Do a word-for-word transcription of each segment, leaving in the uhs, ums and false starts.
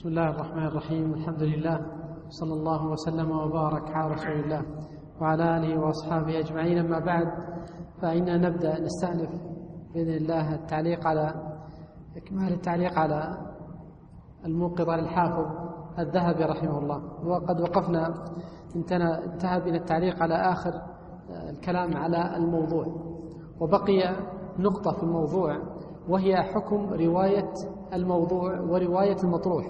بسم الله الرحمن الرحيم. الحمد لله صلى الله وسلم وبارك على رسول الله وعلى آله وأصحابه أجمعين. أما بعد، فإننا نبدأ نستأنف بإذن الله التعليق على إكمال التعليق على الموقظة للحافظ الذهبي رحمه الله. وقد وقفنا انتهى بنا التعليق على آخر الكلام على الموضوع، وبقي نقطة في الموضوع وهي حكم رواية الموضوع ورواية المطروح،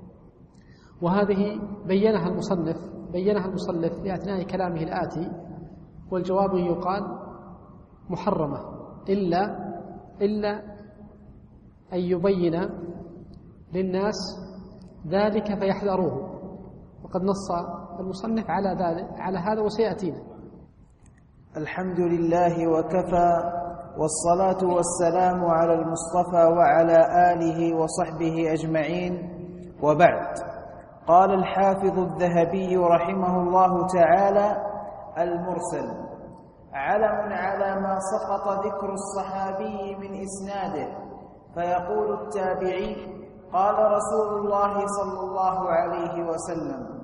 وهذه بينها المصنف بينها المصنف في أثناء كلامه الآتي. والجواب يقال محرمة إلا إلا أن يبين للناس ذلك فيحذروه، وقد نص المصنف على ذلك على هذا وسيأتينا. الحمد لله وكفى، والصلاة والسلام على المصطفى وعلى آله وصحبه أجمعين، وبعد. قال الحافظ الذهبي رحمه الله تعالى: المرسل علم على ما سقط ذكر الصحابي من إسناده، فيقول التابعي: قال رسول الله صلى الله عليه وسلم.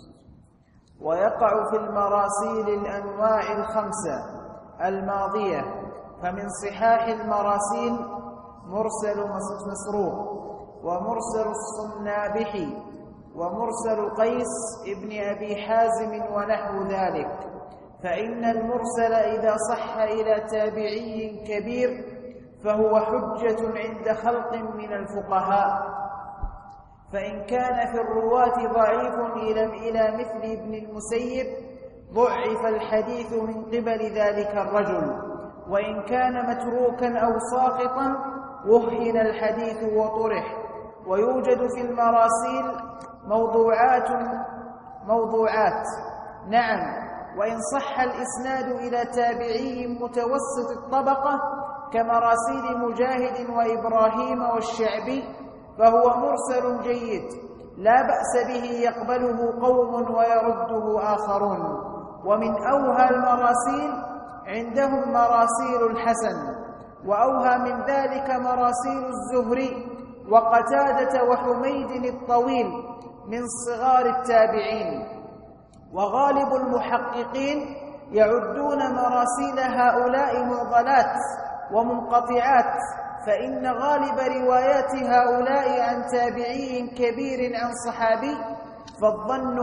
ويقع في المراسيل الأنواع الخمسة الماضية، فمن صحاح المراسيل مرسل مسروق، ومرسل الصنابحي، ومرسل قيس ابن أبي حازم ونحو ذلك. فإن المرسل إذا صح إلى تابعي كبير فهو حجة عند خلق من الفقهاء، فإن كان في الرواة ضعيف إلى مثل ابن المسيب ضعف الحديث من قبل ذلك الرجل، وإن كان متروكا أو ساقطا وهن الحديث وطرح. ويوجد في المراسيل موضوعات موضوعات نعم، وإن صح الإسناد إلى تابعي متوسط الطبقة كمراسيل مجاهد وإبراهيم والشعبي فهو مرسل جيد لا بأس به، يقبله قوم ويرده آخرون. ومن أوهى المراسيل عندهم مراسيل الحسن، وأوهى من ذلك مراسيل الزهري وقتادة وحميد الطويل من صغار التابعين. وغالب المحققين يعدون مراسيل هؤلاء معضلات ومنقطعات، فإن غالب روايات هؤلاء عن تابعي كبير عن صحابي، فالظن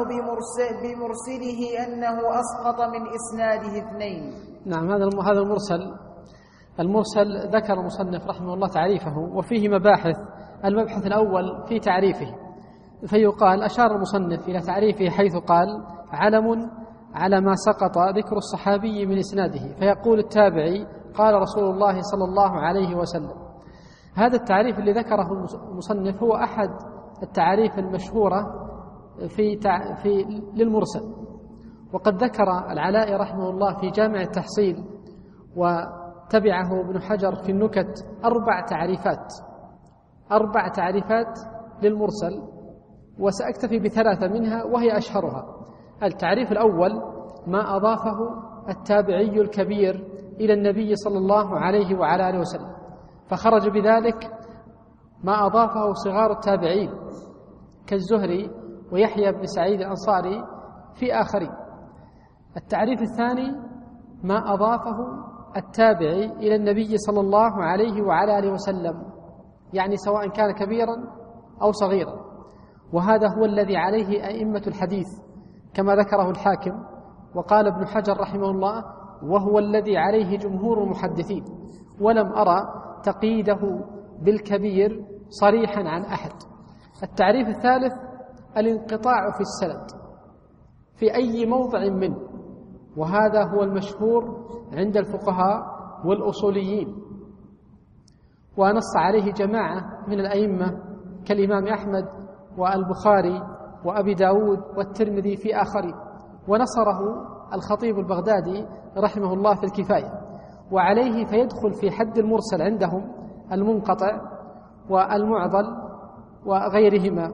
بمرسله أنه أسقط من إسناده اثنين. نعم، هذا هذا المرسل المرسل ذكر المصنف رحمه الله تعريفه، وفيه مباحث. المبحث الأول في تعريفه، فيقال: أشار المصنف إلى تعريفه حيث قال: علم على ما سقط ذكر الصحابي من إسناده، فيقول التابعي: قال رسول الله صلى الله عليه وسلم. هذا التعريف اللي ذكره المصنف هو أحد التعريف المشهورة في, تع... في للمرسل. وقد ذكر العلاء رحمه الله في جامع التحصيل وتبعه ابن حجر في النكت أربع تعريفات أربع تعريفات للمرسل، وسأكتفي بثلاثة منها وهي أشهرها. التعريف الأول: ما أضافه التابعي الكبير إلى النبي صلى الله عليه وعلى آله وسلم، فخرج بذلك ما أضافه صغار التابعين كالزهري ويحيى بن سعيد الأنصاري في آخرين. التعريف الثاني: ما أضافه التابعي إلى النبي صلى الله عليه وعلى آله وسلم، يعني سواء كان كبيرا أو صغيرا، وهذا هو الذي عليه أئمة الحديث كما ذكره الحاكم. وقال ابن حجر رحمه الله: وهو الذي عليه جمهور المحدثين، ولم أرى تقييده بالكبير صريحا عن أحد. التعريف الثالث: الانقطاع في السند في أي موضع منه، وهذا هو المشهور عند الفقهاء والأصوليين، ونص عليه جماعة من الأئمة كالإمام أحمد والبخاري وأبي داود والترمذي في آخرين، ونصره الخطيب البغدادي رحمه الله في الكفاية. وعليه فيدخل في حد المرسل عندهم المنقطع والمعضل وغيرهما.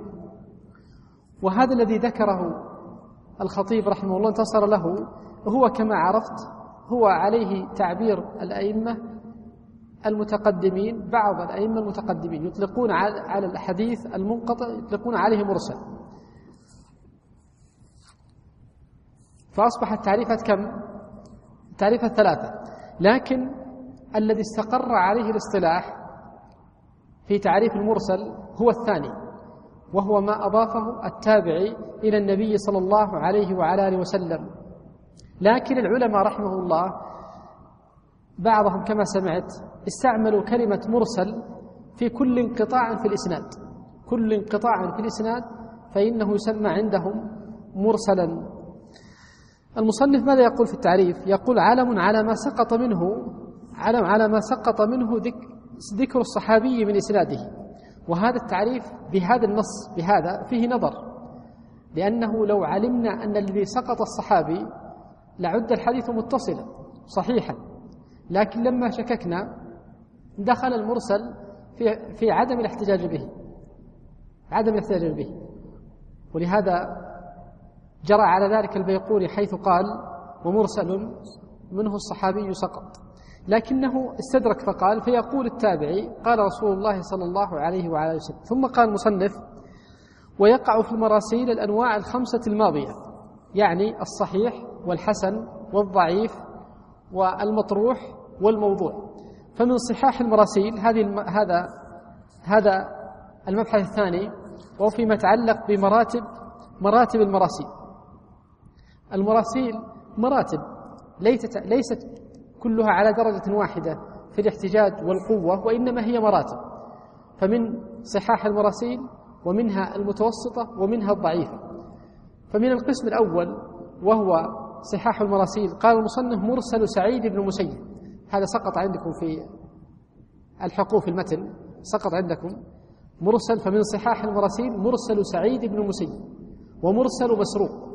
وهذا الذي ذكره الخطيب رحمه الله انتصر له هو كما عرفت هو عليه تعبير الأئمة المتقدمين بعض الأئمة المتقدمين يطلقون على الحديث المنقطع يطلقون عليه مرسل. فأصبح التعريفات كم؟ التعريفات ثلاثة، لكن الذي استقر عليه الاصطلاح في تعريف المرسل هو الثاني، وهو ما أضافه التابعي إلى النبي صلى الله عليه وعلى آله وسلم. لكن العلماء رحمه الله بعضهم كما سمعت استعملوا كلمة مرسل في كل انقطاع في الإسناد، كل انقطاع في الإسناد فإنه يسمى عندهم مرسلا. المصنف ماذا يقول في التعريف؟ يقول علم على ما سقط منه علم على ما سقط منه ذكر الصحابي من إسناده. وهذا التعريف بهذا النص بهذا فيه نظر، لأنه لو علمنا أن الذي سقط الصحابي لعد الحديث متصلا صحيحا، لكن لما شككنا دخل المرسل في في عدم الاحتجاج به عدم الاحتجاج به ولهذا جرى على ذلك البيقوني حيث قال ومرسل منه الصحابي سقط، لكنه استدرك فقال فيقول التابعي قال رسول الله صلى الله عليه وعلى آله وسلم. ثم قال المصنف ويقع في المراسيل الأنواع الخمسة الماضية، يعني الصحيح والحسن والضعيف والمطروح والموضوع. فمن صحاح المراسيل هذه الم... هذا هذا المبحث الثاني، وهو فيما يتعلق بمراتب مراتب المراسيل. المراسيل مراتب ليست ليست كلها على درجة واحدة في الاحتجاج والقوة، وإنما هي مراتب. فمن صحاح المراسيل ومنها المتوسطة ومنها الضعيفة. فمن القسم الأول وهو صحاح المراسيل قال المصنف مرسل سعيد بن المسيب، هذا سقط عندكم في الحقوق في المتن، سقط عندكم مرسل. فمن صحاح المراسيل مرسل سعيد بن المسيب ومرسل مسروق.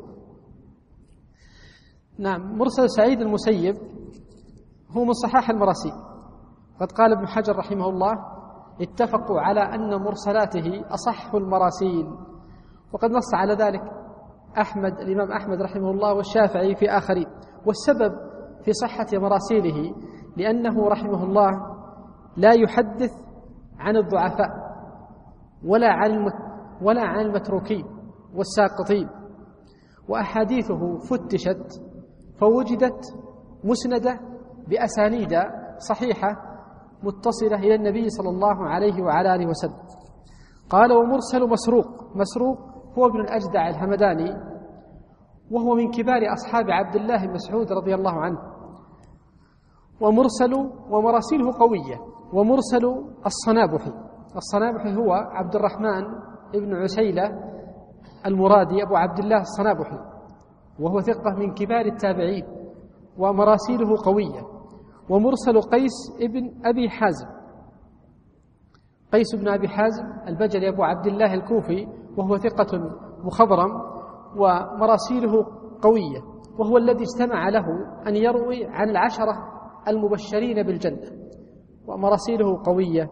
نعم، مرسل سعيد المسيب هو من صحاح المراسيل. قد قال ابن حجر رحمه الله اتفقوا على أن مرسلاته أصح المراسيل، وقد نص على ذلك أحمد الإمام أحمد رحمه الله والشافعي في آخرين. والسبب في صحة مراسيله لأنه رحمه الله لا يحدث عن الضعفاء ولا عن ولا عن المتروكين والساقطين، وأحاديثه فتشت فوجدت مسندة بأسانيد صحيحة متصلة إلى النبي صلى الله عليه وعلى آله وسلم. قال ومرسل مسروق. مسروق هو ابن الأجدع الهمداني، وهو من كبار أصحاب عبد الله بن مسعود رضي الله عنه. ومرسل ومراسيله قوية. ومرسل الصنابحي. الصنابحي هو عبد الرحمن ابن عسيلة المرادي أبو عبد الله الصنابحي، وهو ثقة من كبار التابعين، ومراسيله قوية. ومرسل قيس ابن أبي حازم. قيس بن أبي حازم البجلي أبو عبد الله الكوفي، وهو ثقة مخضرم، ومراسيله قوية، وهو الذي اجتمع له أن يروي عن العشرة المبشرين بالجنة، ومراسيله قوية.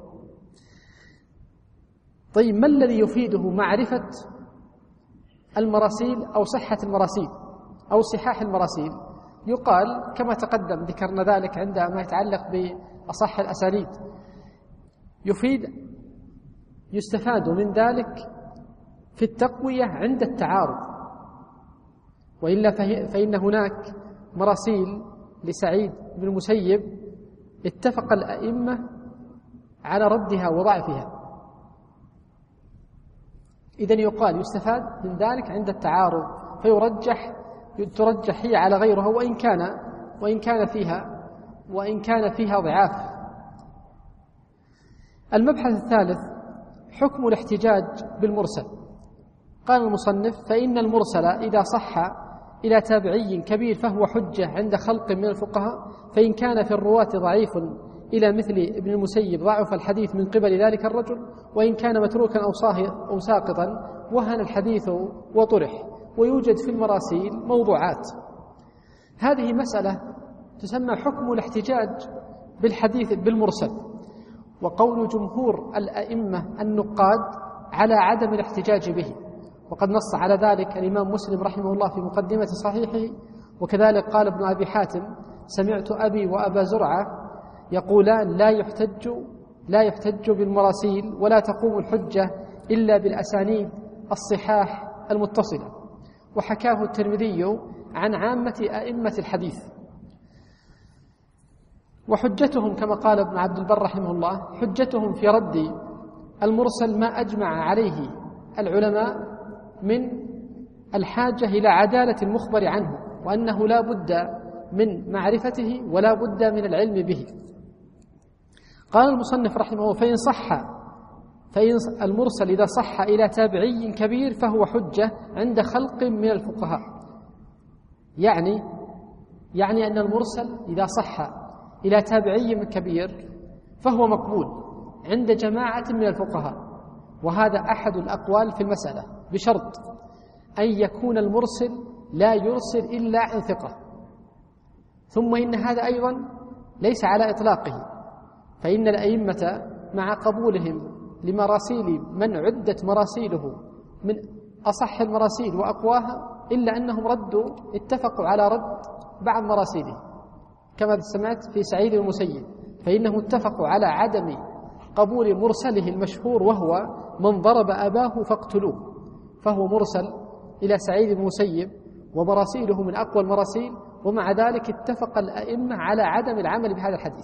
طيب ما الذي يفيده معرفة المراسيل أو صحة المراسيل أو صحاح المراسيل؟ يقال كما تقدم ذكرنا ذلك عندما يتعلق بأصح الأسانيد، يفيد يستفاد من ذلك في التقوية عند التعارض، وإلا فإن هناك مراسيل لسعيد بن المسيب اتفق الأئمة على ردها وضعفها، إذن يقال يستفاد من ذلك عند التعارض، فيرجح ترجح هي على غيرها وإن كان وإن كان فيها وإن كان فيها ضعاف. المبحث الثالث حكم الاحتجاج بالمرسل. قال المصنف فإن المرسل إذا صح إلى تابعي كبير فهو حجة عند خلق من الفقهاء، فإن كان في الرواة ضعيف إلى مثل ابن المسيب ضعف الحديث من قبل ذلك الرجل، وإن كان متروكا أو ساقطا وهن الحديث وطرح. ويوجد في المراسيل موضوعات. هذه مسألة تسمى حكم الاحتجاج بالحديث بالمرسل، وقول جمهور الأئمة النقاد على عدم الاحتجاج به، وقد نص على ذلك الإمام مسلم رحمه الله في مقدمة صحيحه، وكذلك قال ابن أبي حاتم سمعت أبي وأبا زرعة يقولان لا يحتج لا يحتج بالمراسيل ولا تقوم الحجة إلا بالأسانيد الصحاح المتصلة. وحكاه الترمذي عن عامة أئمة الحديث. وحجتهم كما قال ابن عبد البر رحمه الله، حجتهم في رد المرسل ما أجمع عليه العلماء من الحاجة إلى عدالة المخبر عنه، وأنه لا بد من معرفته ولا بد من العلم به. قال المصنف رحمه الله: فإن صح فإن المرسل إذا صح إلى تابعي كبير فهو حجة عند خلق من الفقهاء. يعني يعني أن المرسل إذا صح إلى تابعي كبير فهو مقبول عند جماعة من الفقهاء، وهذا أحد الأقوال في المسألة، بشرط أن يكون المرسل لا يرسل إلا عن ثقة. ثم إن هذا أيضا ليس على إطلاقه، فإن الأئمة مع قبولهم لمراسيل من عدت مراسيله من أصح المراسيل وأقواها، إلا أنهم ردوا اتفقوا على رد بعض مراسيله، كما سمعت في سعيد المسيب، فإنهم اتفقوا على عدم قبول مرسله المشهور وهو من ضرب أباه فاقتلوه، فهو مرسل إلى سعيد المسيب ومراسيله من أقوى المراسيل، ومع ذلك اتفق الأئمة على عدم العمل بهذا الحديث.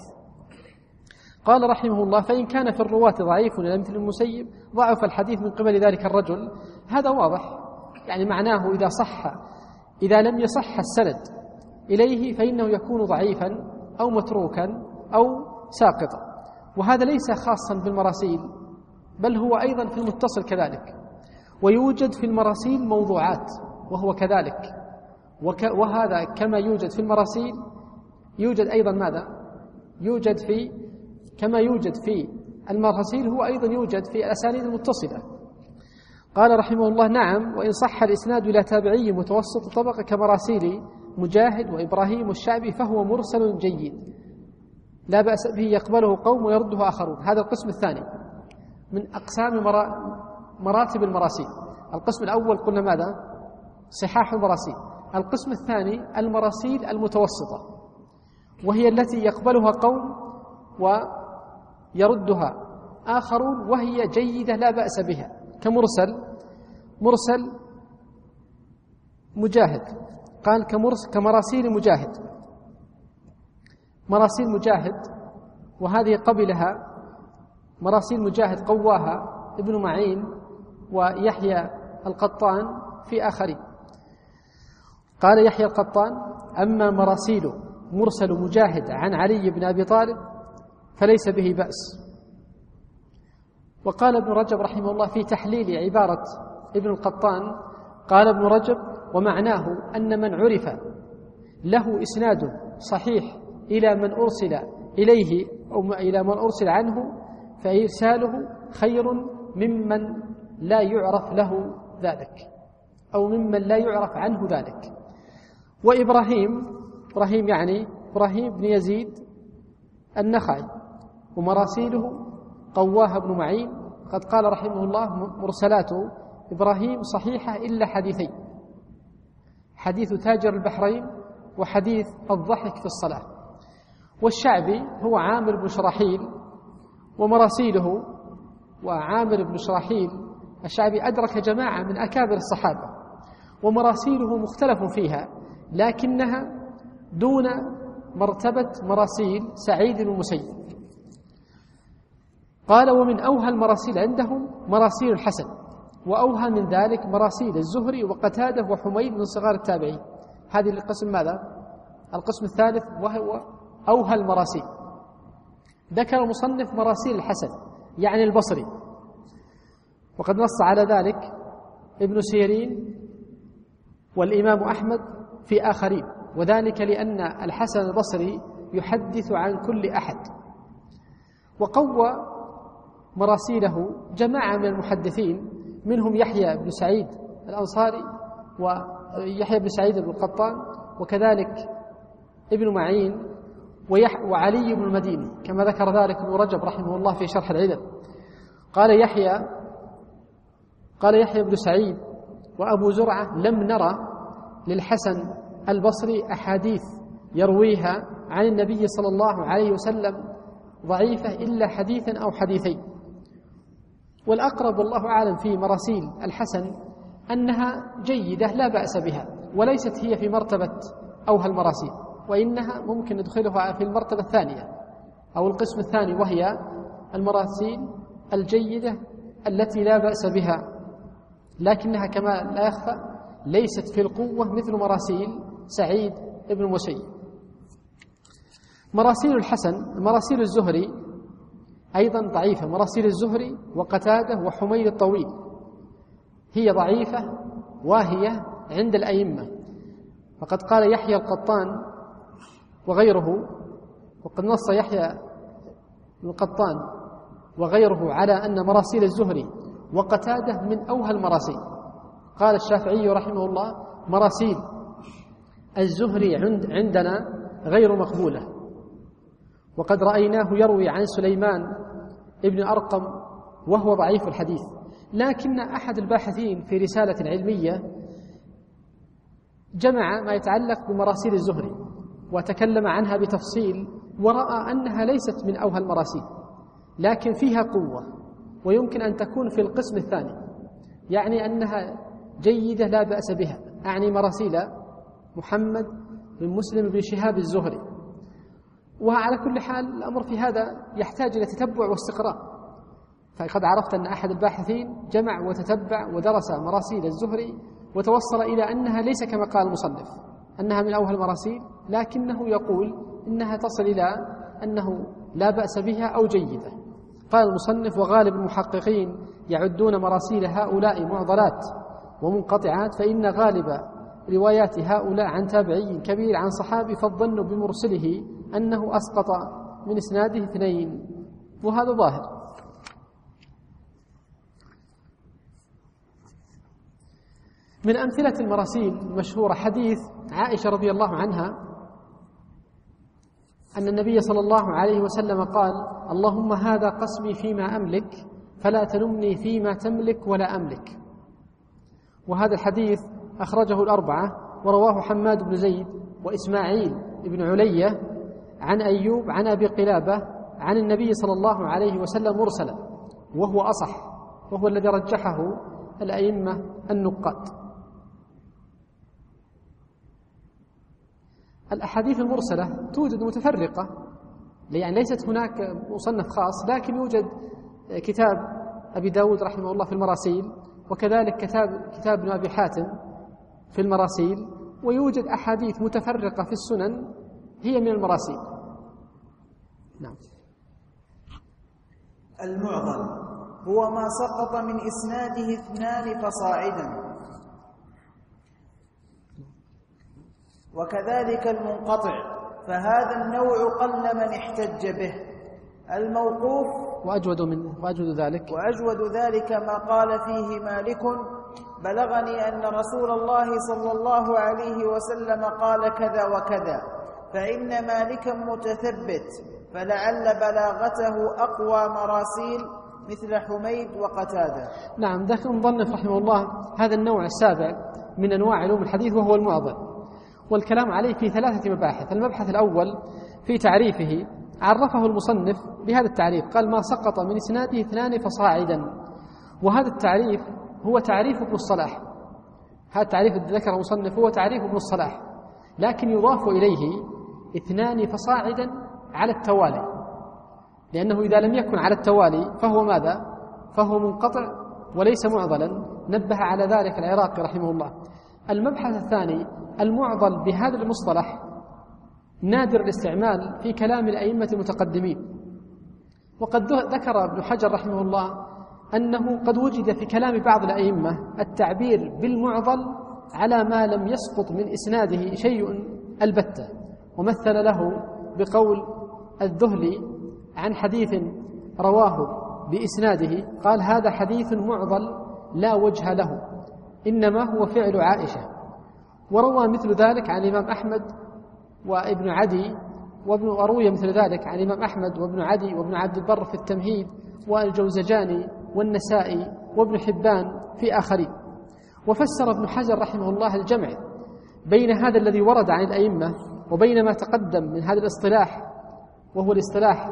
قال رحمه الله: فإن كان في الرواة ضعيف إلى مثل المسيب ضعف الحديث من قبل ذلك الرجل. هذا واضح، يعني معناه إذا صح إذا لم يصح السند إليه فإنه يكون ضعيفا أو متروكا أو ساقطا. وهذا ليس خاصا بالمراسيل، بل هو أيضا في المتصل كذلك. ويوجد في المراسيل موضوعات وهو كذلك، وك وهذا كما يوجد في المراسيل يوجد أيضا ماذا؟ يوجد في كما يوجد في المراسيل هو أيضا يوجد في الأسانيد المتصلة. قال رحمه الله: نعم، وإن صح الإسناد إلى تابعي متوسط طبقة كمراسيل مجاهد وإبراهيم والشعبي فهو مرسل جيد لا بأس به، يقبله قوم ويرده آخرون. هذا القسم الثاني من أقسام مراتب المراسيل. القسم الأول قلنا ماذا؟ صحاح المراسيل. القسم الثاني المراسيل المتوسطة، وهي التي يقبلها قوم ويردها آخرون، وهي جيدة لا بأس بها، كمرسل مرسل مجاهد. قال كمرسل كمراسيل مجاهد، مراسيل مجاهد، وهذه قبلها مراسيل مجاهد قواها ابن معين ويحيى القطان في آخرين. قال يحيى القطان: أما مراسيل مرسل مجاهد عن علي بن أبي طالب فليس به بأس. وقال ابن رجب رحمه الله في تحليل عبارة ابن القطان، قال ابن رجب: ومعناه أن من عرف له إسناد صحيح إلى من أرسل إليه أو إلى من أرسل عنه فإرساله خير ممن لا يعرف له ذلك أو ممن لا يعرف عنه ذلك. وإبراهيم إبراهيم يعني إبراهيم بن يزيد النخعي، ومراسيله قواها ابن معين. قد قال رحمه الله: مرسلات إبراهيم صحيحة إلا حديثين: حديث تاجر البحرين وحديث الضحك في الصلاة. والشعبي هو عامر بن شراحيل، ومراسيله وعامر بن شراحيل الشعبي أدرك جماعة من أكابر الصحابة، ومراسيله مختلف فيها، لكنها دون مرتبة مراسيل سعيد المسيب. قال: ومن أوهى المراسيل عندهم مراسيل الحسن، وأوهى من ذلك مراسيل الزهري وقتادة وحميد من صغار التابعين. هذه القسم ماذا؟ القسم الثالث، وهو أوهى المراسيل. ذكر المصنف مراسيل الحسن يعني البصري، وقد نص على ذلك ابن سيرين والإمام أحمد في آخرين، وذلك لأن الحسن البصري يحدث عن كل أحد. وقوى مراسيله جماعة من المحدثين، منهم يحيى بن سعيد الأنصاري ويحيى بن سعيد بن القطان، وكذلك ابن معين وعلي بن المديني، كما ذكر ذلك ابن رجب رحمه الله في شرح العلل. قال يحيى قال يحيى بن سعيد وأبو زرعة: لم نرى للحسن البصري أحاديث يرويها عن النبي صلى الله عليه وسلم ضعيفة إلا حديثا أو حديثين. والأقرب والله أعلم في مراسيل الحسن أنها جيدة لا بأس بها، وليست هي في مرتبة أوهى المراسيل، وإنها ممكن ندخلها في المرتبة الثانية أو القسم الثاني، وهي المراسيل الجيدة التي لا بأس بها، لكنها كما لا يخفى ليست في القوة مثل مراسيل سعيد بن المسيب. مراسيل الحسن مراسيل الزهري أيضا ضعيفة، مراسيل الزهري وقتادة وحميد الطويل هي ضعيفة واهية عند الأئمة، فقد قال يحيى القطان وغيره، وقد نص يحيى القطان وغيره على أن مراسيل الزهري وقتادة من أوهى المراسيل. قال الشافعي رحمه الله مراسيل الزهري عند عندنا غير مقبولة، وقد رأيناه يروي عن سليمان ابن أرقم وهو ضعيف الحديث. لكن أحد الباحثين في رسالة علمية جمع ما يتعلق بمراسيل الزهري وتكلم عنها بتفصيل، ورأى أنها ليست من أوهى المراسيل، لكن فيها قوة ويمكن أن تكون في القسم الثاني، يعني أنها جيدة لا بأس بها، أعني مراسيل محمد بن مسلم بن شهاب الزهري. وعلى كل حال الأمر في هذا يحتاج إلى تتبع واستقراء، فقد عرفت أن أحد الباحثين جمع وتتبع ودرس مراسيل الزهري وتوصل إلى أنها ليس كما قال المصنف أنها من أوهى المراسيل، لكنه يقول إنها تصل إلى أنه لا بأس بها أو جيدة. قال المصنف وغالب المحققين يعدون مراسيل هؤلاء معضلات ومنقطعات، فإن غالب روايات هؤلاء عن تابعي كبير عن صحابي، فالظن بمرسله أنه أسقط من إسناده اثنين، وهذا ظاهر. من أمثلة المراسيل المشهورة حديث عائشة رضي الله عنها أن النبي صلى الله عليه وسلم قال اللهم هذا قسمي فيما أملك فلا تلمني فيما تملك ولا أملك. وهذا الحديث أخرجه الأربعة، ورواه حماد بن زيد وإسماعيل بن علية عن أيوب عن أبي قلابة عن النبي صلى الله عليه وسلم مرسلا، وهو أصح، وهو الذي رجحه الأئمة النقاد. الأحاديث المرسلة توجد متفرقة، يعني ليست هناك مصنف خاص، لكن يوجد كتاب أبي داود رحمه الله في المراسيل، وكذلك كتاب كتاب ابن أبي حاتم في المراسيل، ويوجد أحاديث متفرقة في السنن هي من المراسيل. نعم. المعضل هو ما سقط من إسناده اثنان فصاعدا، وكذلك المنقطع، فهذا النوع قل من احتج به. الموقوف وأجود من وأجود ذلك وأجود ذلك ما قال فيه مالك بلغني أن رسول الله صلى الله عليه وسلم قال كذا وكذا، فإن مالكا متثبت، فلعل بلاغته أقوى مراسيل مثل حميد وقتادة. نعم. ذكر المصنف رحمه الله هذا النوع السابع من أنواع علوم الحديث، وهو المعضل، والكلام عليه في ثلاثة مباحث. المبحث الأول في تعريفه، عرفه المصنف بهذا التعريف، قال ما سقط من إسناده اثنان فصاعدا، وهذا التعريف هو تعريف ابن الصلاح. هذا التعريف الذي ذكره المصنف هو تعريف ابن الصلاح، لكن يضاف إليه اثنان فصاعدا على التوالي، لأنه إذا لم يكن على التوالي فهو ماذا؟ فهو منقطع وليس معضلا. نبه على ذلك العراقي رحمه الله. المبحث الثاني المعضل بهذا المصطلح نادر الاستعمال في كلام الأئمة المتقدمين، وقد ذكر ابن حجر رحمه الله أنه قد وجد في كلام بعض الأئمة التعبير بالمعضل على ما لم يسقط من إسناده شيء البتة، ومثل له بقول الذهلي عن حديث رواه بإسناده قال هذا حديث معضل لا وجه له، إنما هو فعل عائشة. وروى مثل ذلك عن الإمام أحمد وابن عدي وابن وروي مثل ذلك عن الإمام أحمد وابن عدي وابن عبد البر في التمهيد والجوزجاني والنسائي وابن حبان في آخرين. وفسر ابن حجر رحمه الله الجمع بين هذا الذي ورد عن الأئمة وبين ما تقدم من هذا الاصطلاح، وهو الاصطلاح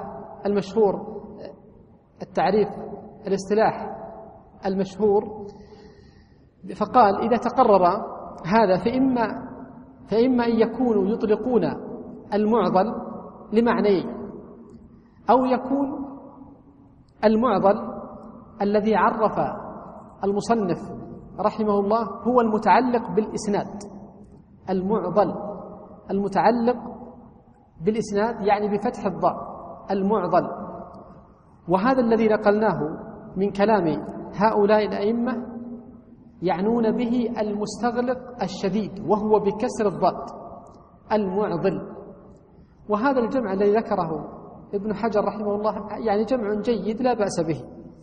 المشهور التعريف الاصطلاح المشهور، فقال إذا تقرر هذا فإما, فإما أن يكونوا يطلقون المعضل لمعنيين، أو يكون المعضل الذي عرف المصنف رحمه الله هو المتعلق بالإسناد، المعضل المتعلق بالإسناد يعني بفتح الضاء المعضل، وهذا الذي نقلناه من كلام هؤلاء الأئمة يعنون به المستغلق الشديد وهو بكسر الضاد المعضل. وهذا الجمع الذي ذكره ابن حجر رحمه الله يعني جمع جيد لا بأس به.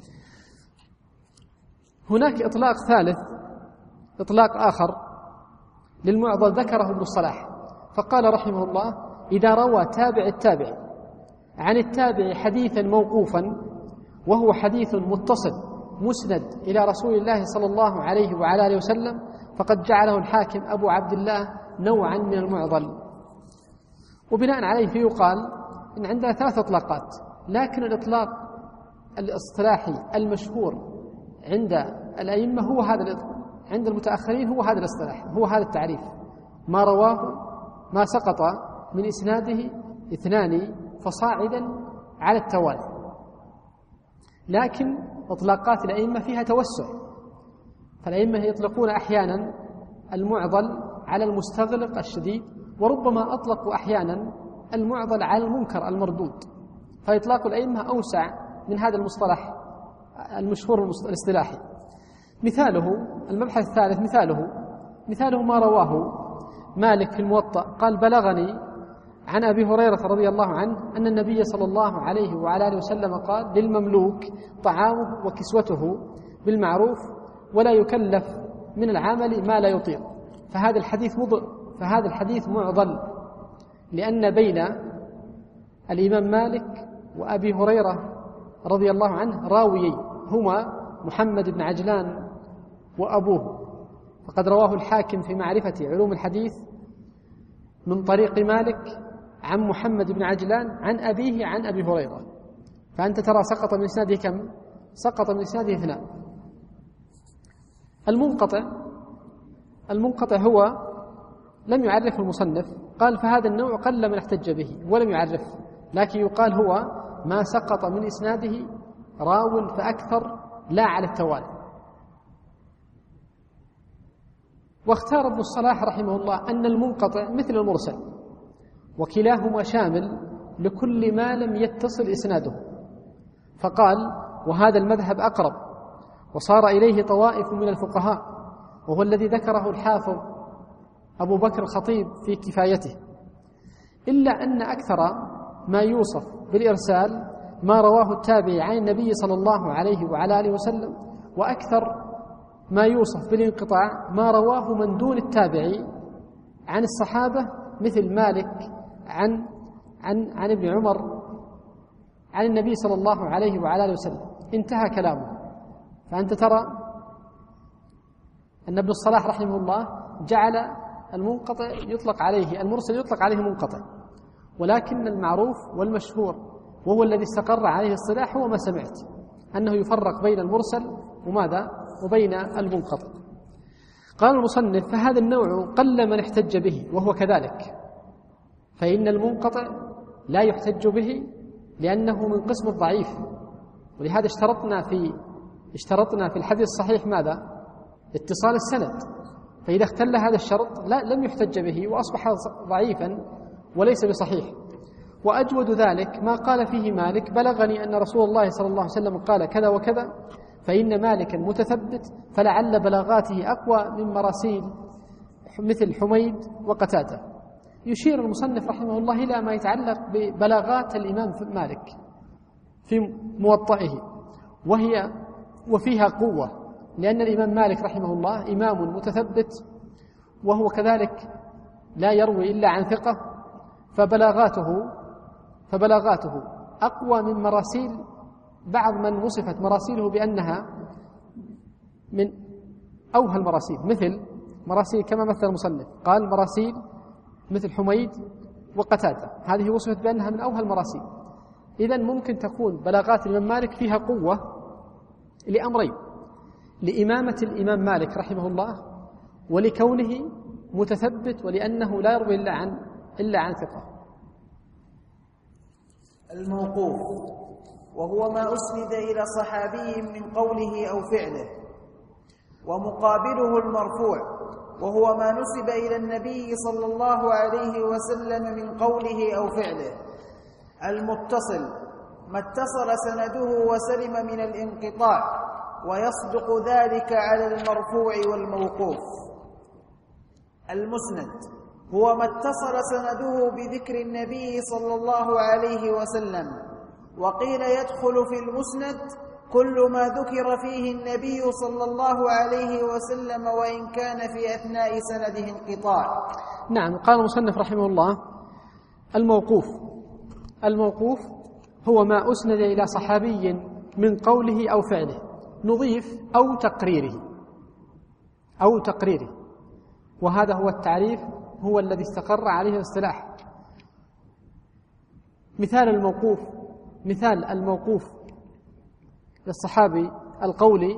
هناك إطلاق ثالث، إطلاق آخر للمعضل ذكره ابن الصلاح، فقال رحمه الله إذا روى تابع التابع عن التابع حديثا موقوفا وهو حديث متصل مسند إلى رسول الله صلى الله عليه وعلى آله وسلم فقد جعله الحاكم أبو عبد الله نوعا من المعضل. وبناء عليه فيقال إن عندنا ثلاث إطلاقات، لكن الإطلاق الاصطلاحي المشهور عند الأئمة هو هذا، عند المتأخرين هو هذا الاصطلاح، هو هذا التعريف: ما رواه ما سقط من إسناده اثنان فصاعدا على التوالي. لكن إطلاقات الأئمة فيها توسع، فالأئمة يطلقون أحيانا المعضل على المستغلق الشديد، وربما أطلقوا أحيانا المعضل على المنكر المردود، فإطلاق الأئمة أوسع من هذا المصطلح المشهور الاصطلاحي. مثاله المبحث الثالث، مثاله مثاله ما رواه مالك في الموطأ قال بلغني عن أبي هريرة رضي الله عنه أن النبي صلى الله عليه وعلى آله وسلم قال للمملوك طعامه وكسوته بالمعروف ولا يكلف من العمل ما لا يطيق. فهذا الحديث مض... فهذا الحديث معضل، لأن بين الإمام مالك وأبي هريرة رضي الله عنه راويين هما محمد بن عجلان وأبوه، فقد رواه الحاكم في معرفة علوم الحديث من طريق مالك عن محمد بن عجلان عن أبيه عن أبي هريرة، فأنت ترى سقط من إسناده كم؟ سقط من إسناده اثنان. المنقطع المنقطع هو لم يعرف المصنف، قال فهذا النوع قل من احتج به ولم يعرف، لكن يقال هو ما سقط من إسناده راو فأكثر لا على التوالي. واختار ابن الصلاح رحمه الله أن المنقطع مثل المرسل، وكلاهما شامل لكل ما لم يتصل إسناده، فقال وهذا المذهب أقرب وصار إليه طوائف من الفقهاء، وهو الذي ذكره الحافظ أبو بكر الخطيب في كفايته، إلا أن أكثر ما يوصف بالإرسال ما رواه التابعي عن النبي صلى الله عليه وعلى آله وسلم، وأكثر ما يوصف بالانقطاع ما رواه من دون التابعي عن الصحابة مثل مالك عن عن عن ابن عمر عن النبي صلى الله عليه وعلى آله وسلم. انتهى كلامه. فأنت ترى أن ابن الصلاح رحمه الله جعل المنقطع يطلق عليه المرسل يطلق عليه منقطع، ولكن المعروف والمشهور وهو الذي استقر عليه الصلاح هو ما سمعت أنه يفرق بين المرسل وماذا وبين المنقطع. قال المصنف فهذا النوع قل من احتج به وهو كذلك، فإن المنقطع لا يحتج به لأنه من قسم الضعيف، ولهذا اشترطنا في اشترطنا في الحديث الصحيح ماذا؟ اتصال السند، فإذا اختل هذا الشرط لا لم يحتج به وأصبح ضعيفا وليس بصحيح. وأجود ذلك ما قال فيه مالك بلغني أن رسول الله صلى الله عليه وسلم قال كذا وكذا، فإن مالكا متثبت فلعل بلاغاته أقوى من مراسيل مثل حميد وقتادة. يشير المصنف رحمه الله إلى ما يتعلق ببلاغات الإمام مالك في موطئه، وهي وفيها قوة، لأن الإمام مالك رحمه الله إمام متثبت، وهو كذلك لا يروي إلا عن ثقة، فبلاغاته فبلاغاته أقوى من مراسيل بعض من وصفت مراسيله بأنها من أوهى المراسيل، مثل مراسيل كما مثل المصنف قال مراسيل مثل حميد وقتادة، هذه وصفت بأنها من أوهى المراسيل. إذن ممكن تكون بلاغات الإمام مالك فيها قوة لأمرين: لإمامة الإمام مالك رحمه الله، ولكونه متثبت، ولأنه لا يروي إلا عن إلا عن ثقة. الموقوف وهو ما أسند إلى صحابي من قوله أو فعله، ومقابله المرفوع وهو ما نسب إلى النبي صلى الله عليه وسلم من قوله أو فعله. المتصل ما اتصل سنده وسلم من الانقطاع، ويصدق ذلك على المرفوع والموقوف. المسند هو ما اتصل سنده بذكر النبي صلى الله عليه وسلم، وقيل يدخل في المسند كل ما ذكر فيه النبي صلى الله عليه وسلم وإن كان في أثناء سنده انقطاع. نعم. قال المصنف رحمه الله: الموقوف الموقوف هو ما أسند إلى صحابي من قوله أو فعله، نضيف أو تقريره أو تقريره وهذا هو التعريف، هو الذي استقر عليه الاصطلاح. مثال الموقوف مثال الموقوف للصحابي القولي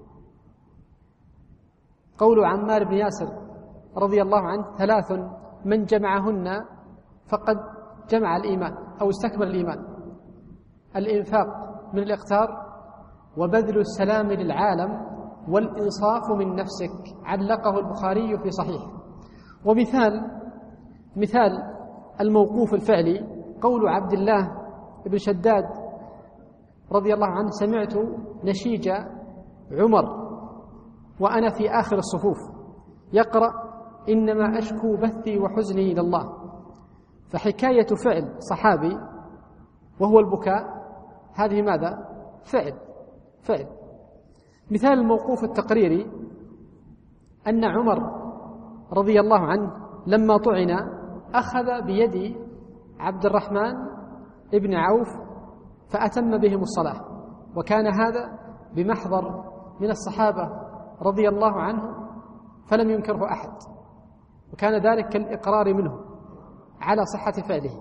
قول عمار بن ياسر رضي الله عنه: ثلاث من جمعهن فقد جمع الإيمان أو استكمل الإيمان: الإنفاق من الإقتار، وبذل السلام للعالم، والإنصاف من نفسك. علقه البخاري في صحيح. ومثال مثال الموقوف الفعلي قول عبد الله بن شداد رضي الله عنه: سمعت نشيج عمر وأنا في آخر الصفوف يقرأ: إنما أشكو بثي وحزني إلى الله. فحكاية فعل صحابي وهو البكاء، هذه ماذا؟ فعل فعل مثال الموقوف التقريري أن عمر رضي الله عنه لما طعن أخذ بيد عبد الرحمن ابن عوف فأتم بهم الصلاة، وكان هذا بمحضر من الصحابة رضي الله عنهم فلم ينكره أحد، وكان ذلك كالإقرار منه على صحة فعله.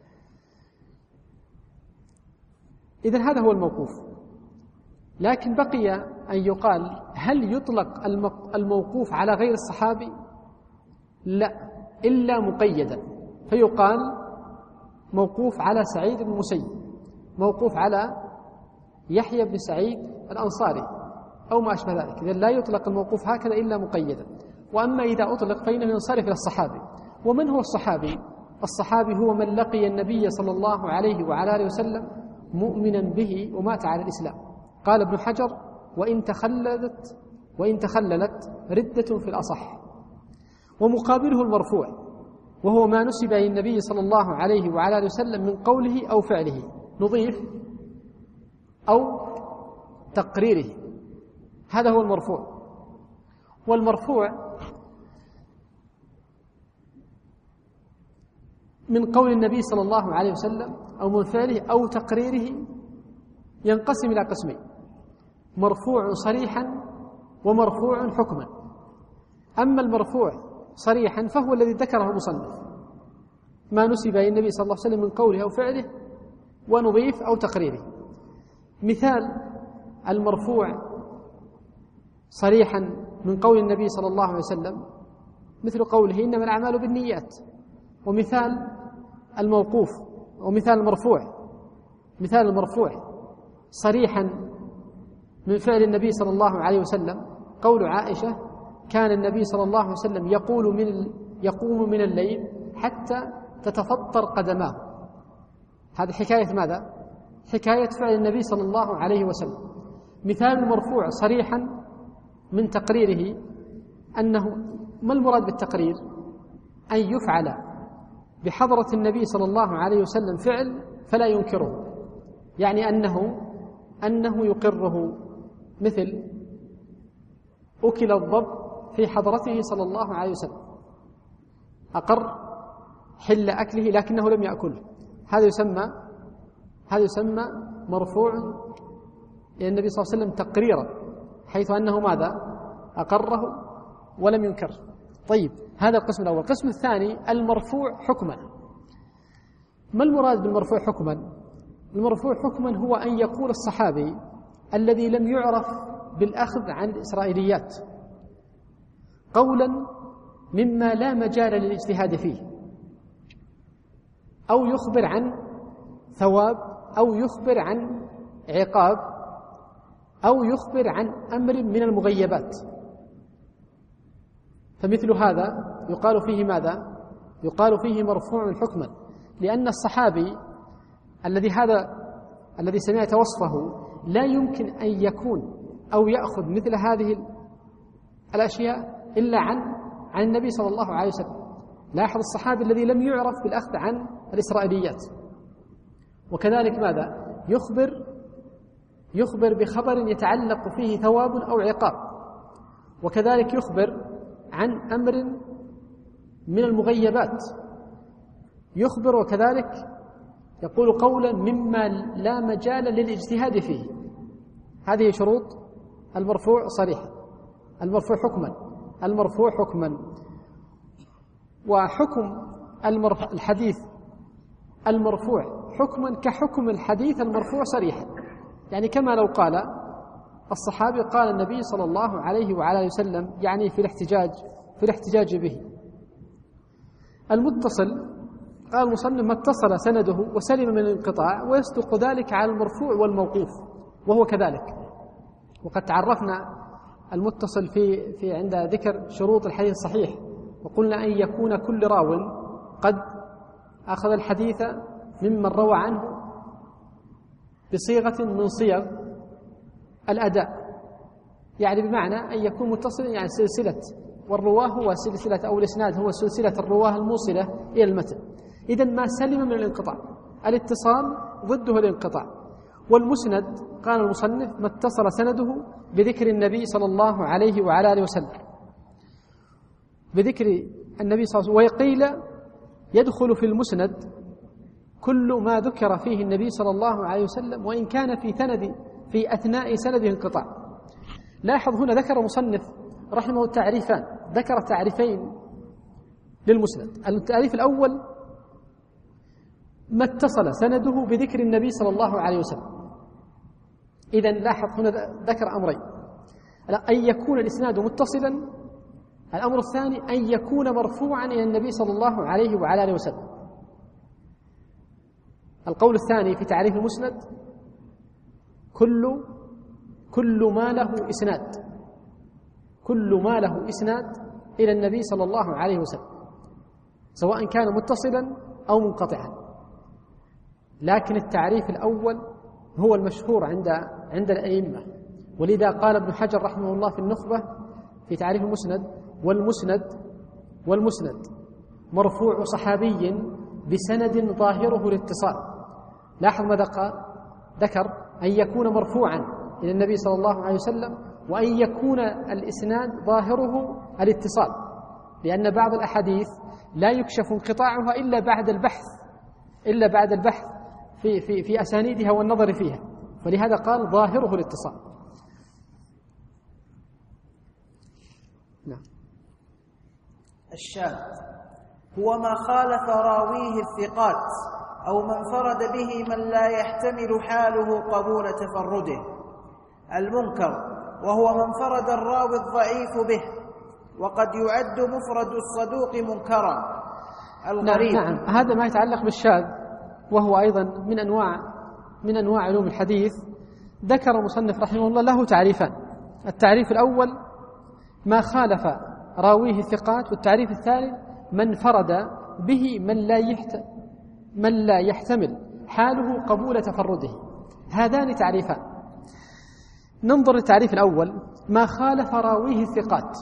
إذن هذا هو الموقوف. لكن بقي أن يقال: هل يطلق الموقوف على غير الصحابي؟ لا، إلا مقيدا، فيقال موقوف على سعيد بن المسيب، موقوف على يحيى بن سعيد الأنصاري أو ما أشبه ذلك. إذن لا يطلق الموقوف هكذا إلا مقيدا. وأما إذا أطلق فإنه ينصرف إلى الصحابي. ومن هو الصحابي؟ الصحابي هو من لقي النبي صلى الله عليه وعلى آله وسلم مؤمنا به ومات على الإسلام. قال ابن حجر: وإن تخللت وإن تخللت ردة في الأصح. ومقابله المرفوع وهو ما نسب إلى النبي صلى الله عليه وعلى آله وسلم من قوله أو فعله، نضيف أو تقريره، هذا هو المرفوع. والمرفوع من قول النبي صلى الله عليه وسلم أو من فعله أو تقريره ينقسم إلى قسمين: مرفوع صريحا ومرفوع حكما. أما المرفوع صريحا فهو الذي ذكره المصنف، ما نسب إلى النبي صلى الله عليه وسلم من قوله أو فعله ونضيف أو تقريره. مثال المرفوع صريحا من قول النبي صلى الله عليه وسلم مثل قوله: إنما الأعمال بالنيات. ومثال الموقوف ومثال المرفوع مثال المرفوع صريحا من فعل النبي صلى الله عليه وسلم قول عائشة: كان النبي صلى الله عليه وسلم يقول من يقوم من الليل حتى تتفطر قدماه. هذه حكاية ماذا؟ حكاية فعل النبي صلى الله عليه وسلم. مثال المرفوع صريحا من تقريره أنه ما المراد بالتقرير؟ أن يفعل بحضرة النبي صلى الله عليه وسلم فعل فلا ينكره، يعني أنه أنه يقره، مثل أكل الضب في حضرته صلى الله عليه وسلم، أقر حل أكله لكنه لم يأكله. هذا يسمى هذا يسمى مرفوع إلى النبي صلى الله عليه وسلم تقريرا، حيث أنه ماذا؟ أقره ولم ينكر. طيب، هذا القسم الأول. القسم الثاني المرفوع حكما. ما المراد بالمرفوع حكما؟ المرفوع حكما هو أن يقول الصحابي الذي لم يعرف بالأخذ عن الإسرائيليات قولا مما لا مجال للاجتهاد فيه، أو يخبر عن ثواب، أو يخبر عن عقاب، أو يخبر عن أمر من المغيبات. فمثل هذا يقال فيه ماذا؟ يقال فيه مرفوع حكما، لأن الصحابي الذي هذا الذي سمعت وصفه لا يمكن أن يكون أو يأخذ مثل هذه الأشياء إلا عن عن النبي صلى الله عليه وسلم. لاحظ الصحابي الذي لم يعرف بالأخذ عن الإسرائيليات. وكذلك ماذا؟ يخبر يخبر بخبر يتعلق فيه ثواب أو عقاب، وكذلك يخبر عن أمر من المغيبات، يخبر وكذلك يقول قولا مما لا مجال للاجتهاد فيه. هذه شروط المرفوع صريحة، المرفوع حكما، المرفوع حكما. وحكم الحديث المرفوع حكما كحكم الحديث المرفوع صريحا، يعني كما لو قال الصحابي قال النبي صلى الله عليه وعلى وسلم، يعني في الاحتجاج في الاحتجاج به. المتصل قال المصنف ما اتصل سنده وسلم من الانقطاع، ويصدق ذلك على المرفوع والموقوف، وهو كذلك. وقد تعرفنا المتصل في في عند ذكر شروط الحديث الصحيح، وقلنا أن يكون كل راو قد أخذ الحديث ممن روى عنه بصيغة من صيغ الأداء، يعني بمعنى أن يكون متصلا يعني سلسلة، والرواه هو سلسلة أو الإسناد هو سلسلة الرواه الموصلة إلى المتن. إذن ما سلم من الانقطاع، الاتصال ضده الانقطاع. والمسند قال المصنف ما اتصل سنده بذكر النبي صلى الله عليه وعلى آله وسلم، بذكر النبي صلى الله عليه وسلم. وقيل يدخل في المسند كل ما ذكر فيه النبي صلى الله عليه وسلم، وإن كان في سند في أثناء سنده انقطاع. لاحظ هنا ذكر مصنف رحمه تعريفان، ذكر تعريفين للمسند. التعريف الأول ما اتصل سنده بذكر النبي صلى الله عليه وسلم. إذن لاحظ هنا ذكر أمرين: أن يكون الإسناد متصلا، الأمر الثاني أن يكون مرفوعا إلى النبي صلى الله عليه وعلى آله وسلم. القول الثاني في تعريف المسند كل كل ما له إسناد، كل ما له إسناد إلى النبي صلى الله عليه وسلم، سواء كان متصلا أو منقطعا. لكن التعريف الأول هو المشهور عند عند الأئمة، ولذا قال ابن حجر رحمه الله في النخبة في تعريف المسند: والمسند والمسند مرفوع صحابي بسند ظاهره الاتصال. لاحظ ماذا قال؟ ذكر أن يكون مرفوعا إلى النبي صلى الله عليه وسلم، وأن يكون الإسناد ظاهره الاتصال، لأن بعض الأحاديث لا يكشف انقطاعها إلا بعد البحث إلا بعد البحث في في في أسانيدها والنظر فيها، فلهذا قال ظاهره الاتصال. نعم. الشاذ هو ما خالف راويه الثقات أو من فرد به من لا يحتمل حاله قبول تفرده. المنكر وهو من فرد الراوي الضعيف به، وقد يعد مفرد الصدوق منكرا. الغريب نعم, نعم هذا ما يتعلق بالشاذ، وهو أيضا من أنواع من أنواع علوم الحديث. ذكر المصنف رحمه الله له تعريفان: التعريف الأول ما خالف راويه الثقات، والتعريف الثالث من فرد به من لا يحت من لا يحتمل حاله قبول تفرده. هذان تعريفان. ننظر للتعريف الأول: ما خالف راويه الثقات،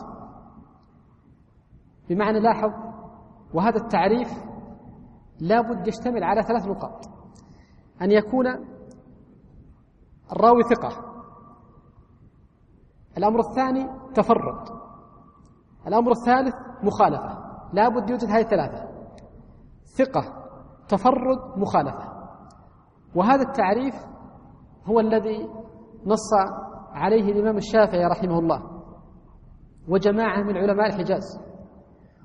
بمعنى لاحظ، وهذا التعريف لا بد يشتمل على ثلاث نقاط: أن يكون الراوي ثقة، الأمر الثاني تفرد، الأمر الثالث مخالفة. لا بد يوجد هذه الثلاثة: ثقة، تفرد، مخالفة. وهذا التعريف هو الذي نص عليه الإمام الشافعي رحمه الله وجماعة من علماء الحجاز،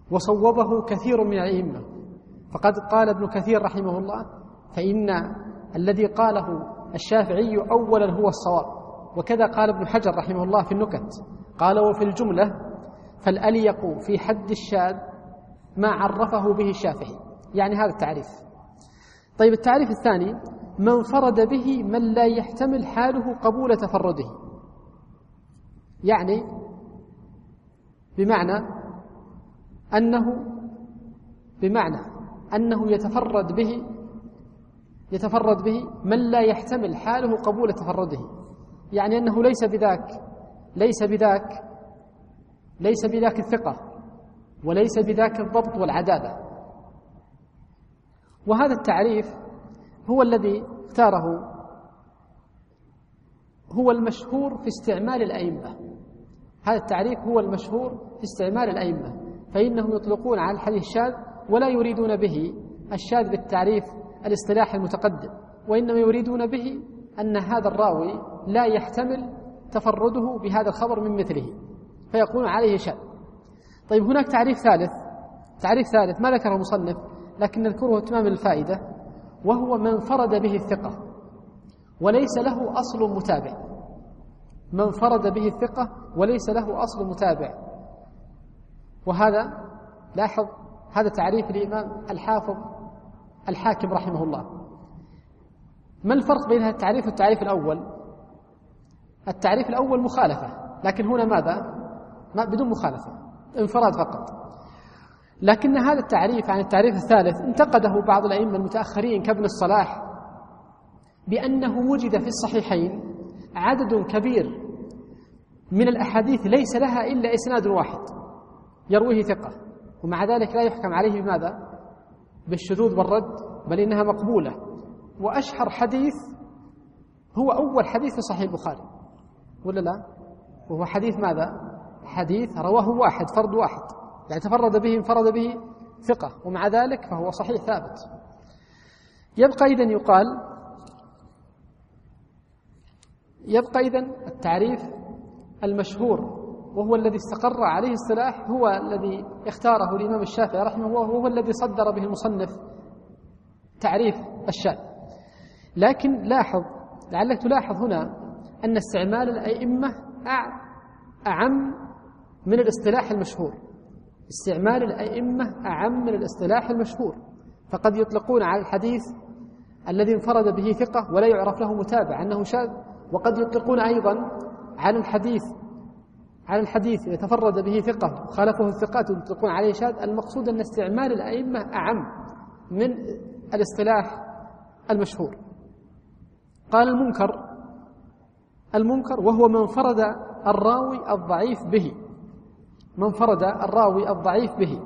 وصوبه كثير من الأئمة. فقد قال ابن كثير رحمه الله: فإن الذي قاله الشافعي أولا هو الصواب، وكذا قال ابن حجر رحمه الله في النكت، قال وفي الجملة فالأليق في حد الشاذ ما عرفه به الشافعي، يعني هذا التعريف. طيب التعريف الثاني: ما انفرد به من لا يحتمل حاله قبول تفرده، يعني بمعنى أنه بمعنى أنه يتفرد به يتفرد به من لا يحتمل حاله قبول تفرده، يعني أنه ليس بذاك ليس بذاك ليس بذاك الثقة وليس بذاك الضبط والعدالة. وهذا التعريف هو الذي اختاره، هو المشهور في استعمال الأئمة. هذا التعريف هو المشهور في استعمال الأئمة، فإنهم يطلقون على الحديث الشاذ ولا يريدون به الشاذ بالتعريف الاصطلاحي المتقدم، وإنما يريدون به أن هذا الراوي لا يحتمل تفرده بهذا الخبر من مثله فيقولون عليه شاذ. طيب هناك تعريف ثالث تعريف ثالث ما ذكره المصنف لكن نذكره اتمام الفائدة، وهو من انفرد به الثقة وليس له أصل متابع. من انفرد به الثقة وليس له أصل متابع. وهذا لاحظ هذا تعريف الإمام الحافظ الحاكم رحمه الله. ما الفرق بين هذا التعريف والتعريف الأول؟ التعريف الأول مخالفة، لكن هنا ماذا؟ ما بدون مخالفة، انفراد فقط. لكن هذا التعريف عن التعريف الثالث انتقده بعض الأئمة المتأخرين كابن الصلاح بأنه وجد في الصحيحين عدد كبير من الأحاديث ليس لها إلا إسناد واحد يرويه ثقة، ومع ذلك لا يحكم عليه بماذا؟ بالشذوذ والرد، بل إنها مقبولة. وأشهر حديث هو أول حديث في صحيح البخاري، ولا لا؟ وهو حديث ماذا؟ حديث رواه واحد، فرد واحد، يعني تفرد به انفرد به ثقة، ومع ذلك فهو صحيح ثابت. يبقى إذن يقال يبقى إذن التعريف المشهور وهو الذي استقر عليه الصلاح هو الذي اختاره الإمام الشافعي رحمه الله، وهو الذي صدر به المصنف تعريف الشاذ. لكن لاحظ لعلك تلاحظ هنا أن استعمال الأئمة أعم من الاصطلاح المشهور. استعمال الأئمة أعم من الاصطلاح المشهور، فقد يطلقون على الحديث الذي انفرد به ثقة ولا يعرف له متابع أنه شاذ، وقد يطلقون أيضا على الحديث على الحديث يتفرد به ثقة خالفه الثقات ويطلقون عليه شاذ. المقصود أن استعمال الأئمة أعم من الاصطلاح المشهور. قال المنكر المنكر وهو من انفرد الراوي الضعيف به من انفرد الراوي الضعيف به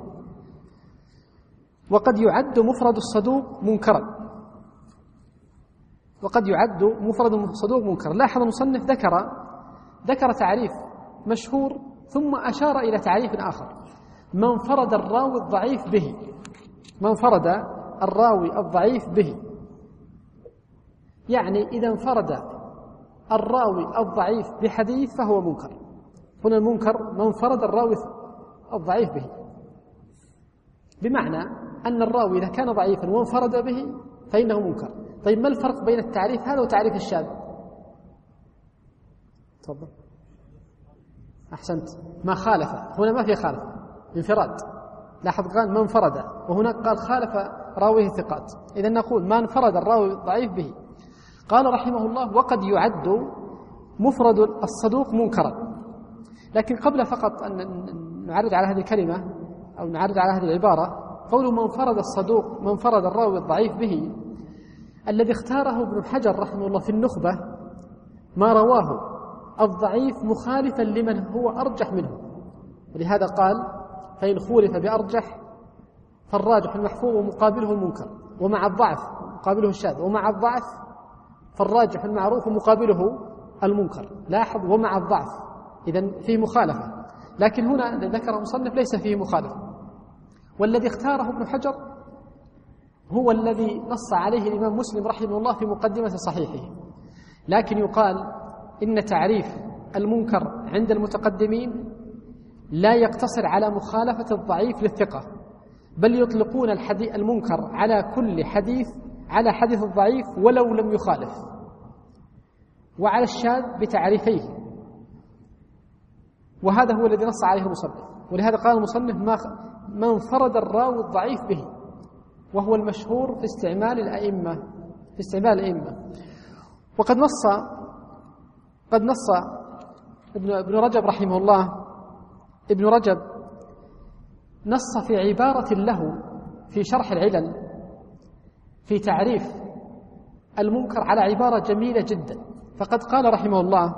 وقد يعد مفرد الصدوق منكرا وقد يعد مفرد الصدوق منكرا. لاحظ المصنف ذكر ذكر تعريف مشهور ثم أشار إلى تعريف آخر: من انفرد الراوي الضعيف به من انفرد الراوي الضعيف به يعني إذا انفرد الراوي الضعيف بحديث فهو منكر. هنا المنكر من انفرد الراوي الضعيف به، بمعنى أن الراوي إذا كان ضعيفا وانفرد به فإنه منكر. طيب ما الفرق بين التعريف هذا وتعريف الشاذ؟ تفضل. أحسنت، ما خالف. هنا ما في خالف، انفراد. لاحظ قال ما انفرد، وهناك قال خالف راويه ثقات. إذن نقول ما انفرد الراوي الضعيف به. قال رحمه الله: وقد يعد مفرد الصدوق منكرا. لكن قبل فقط أن نعرض على هذه الكلمة أو نعرض على هذه العبارة، قوله من انفرد الصدوق من انفرد الراوي الضعيف به، الذي اختاره ابن حجر رحمه الله في النخبة ما رواه الضعيف مخالفا لمن هو أرجح منه، ولهذا قال: فإن خولف بأرجح فالراجح المحفوظ ومقابله المنكر، ومع الضعف مقابله الشاذ، ومع الضعف فالراجح المعروف ومقابله المنكر. لاحظ ومع الضعف، إذن فيه مخالفة، لكن هنا ذكر مصنف ليس فيه مخالفة. والذي اختاره ابن حجر هو الذي نص عليه الإمام مسلم رحمه الله في مقدمة صحيحه. لكن يقال إن تعريف المنكر عند المتقدمين لا يقتصر على مخالفة الضعيف للثقة، بل يطلقون الحديث المنكر على كل حديث على حديث الضعيف ولو لم يخالف، وعلى الشاذ بتعريفيه، وهذا هو الذي نص عليه المصنف. ولهذا قال المصنف ما ما انفرد الراوي الضعيف به، وهو المشهور في استعمال الأئمة في استعمال الأئمة. وقد نص قد نص ابن ابن رجب رحمه الله ابن رجب نص في عبارة له في شرح العلل في تعريف المنكر على عبارة جميلة جدا. فقد قال رحمه الله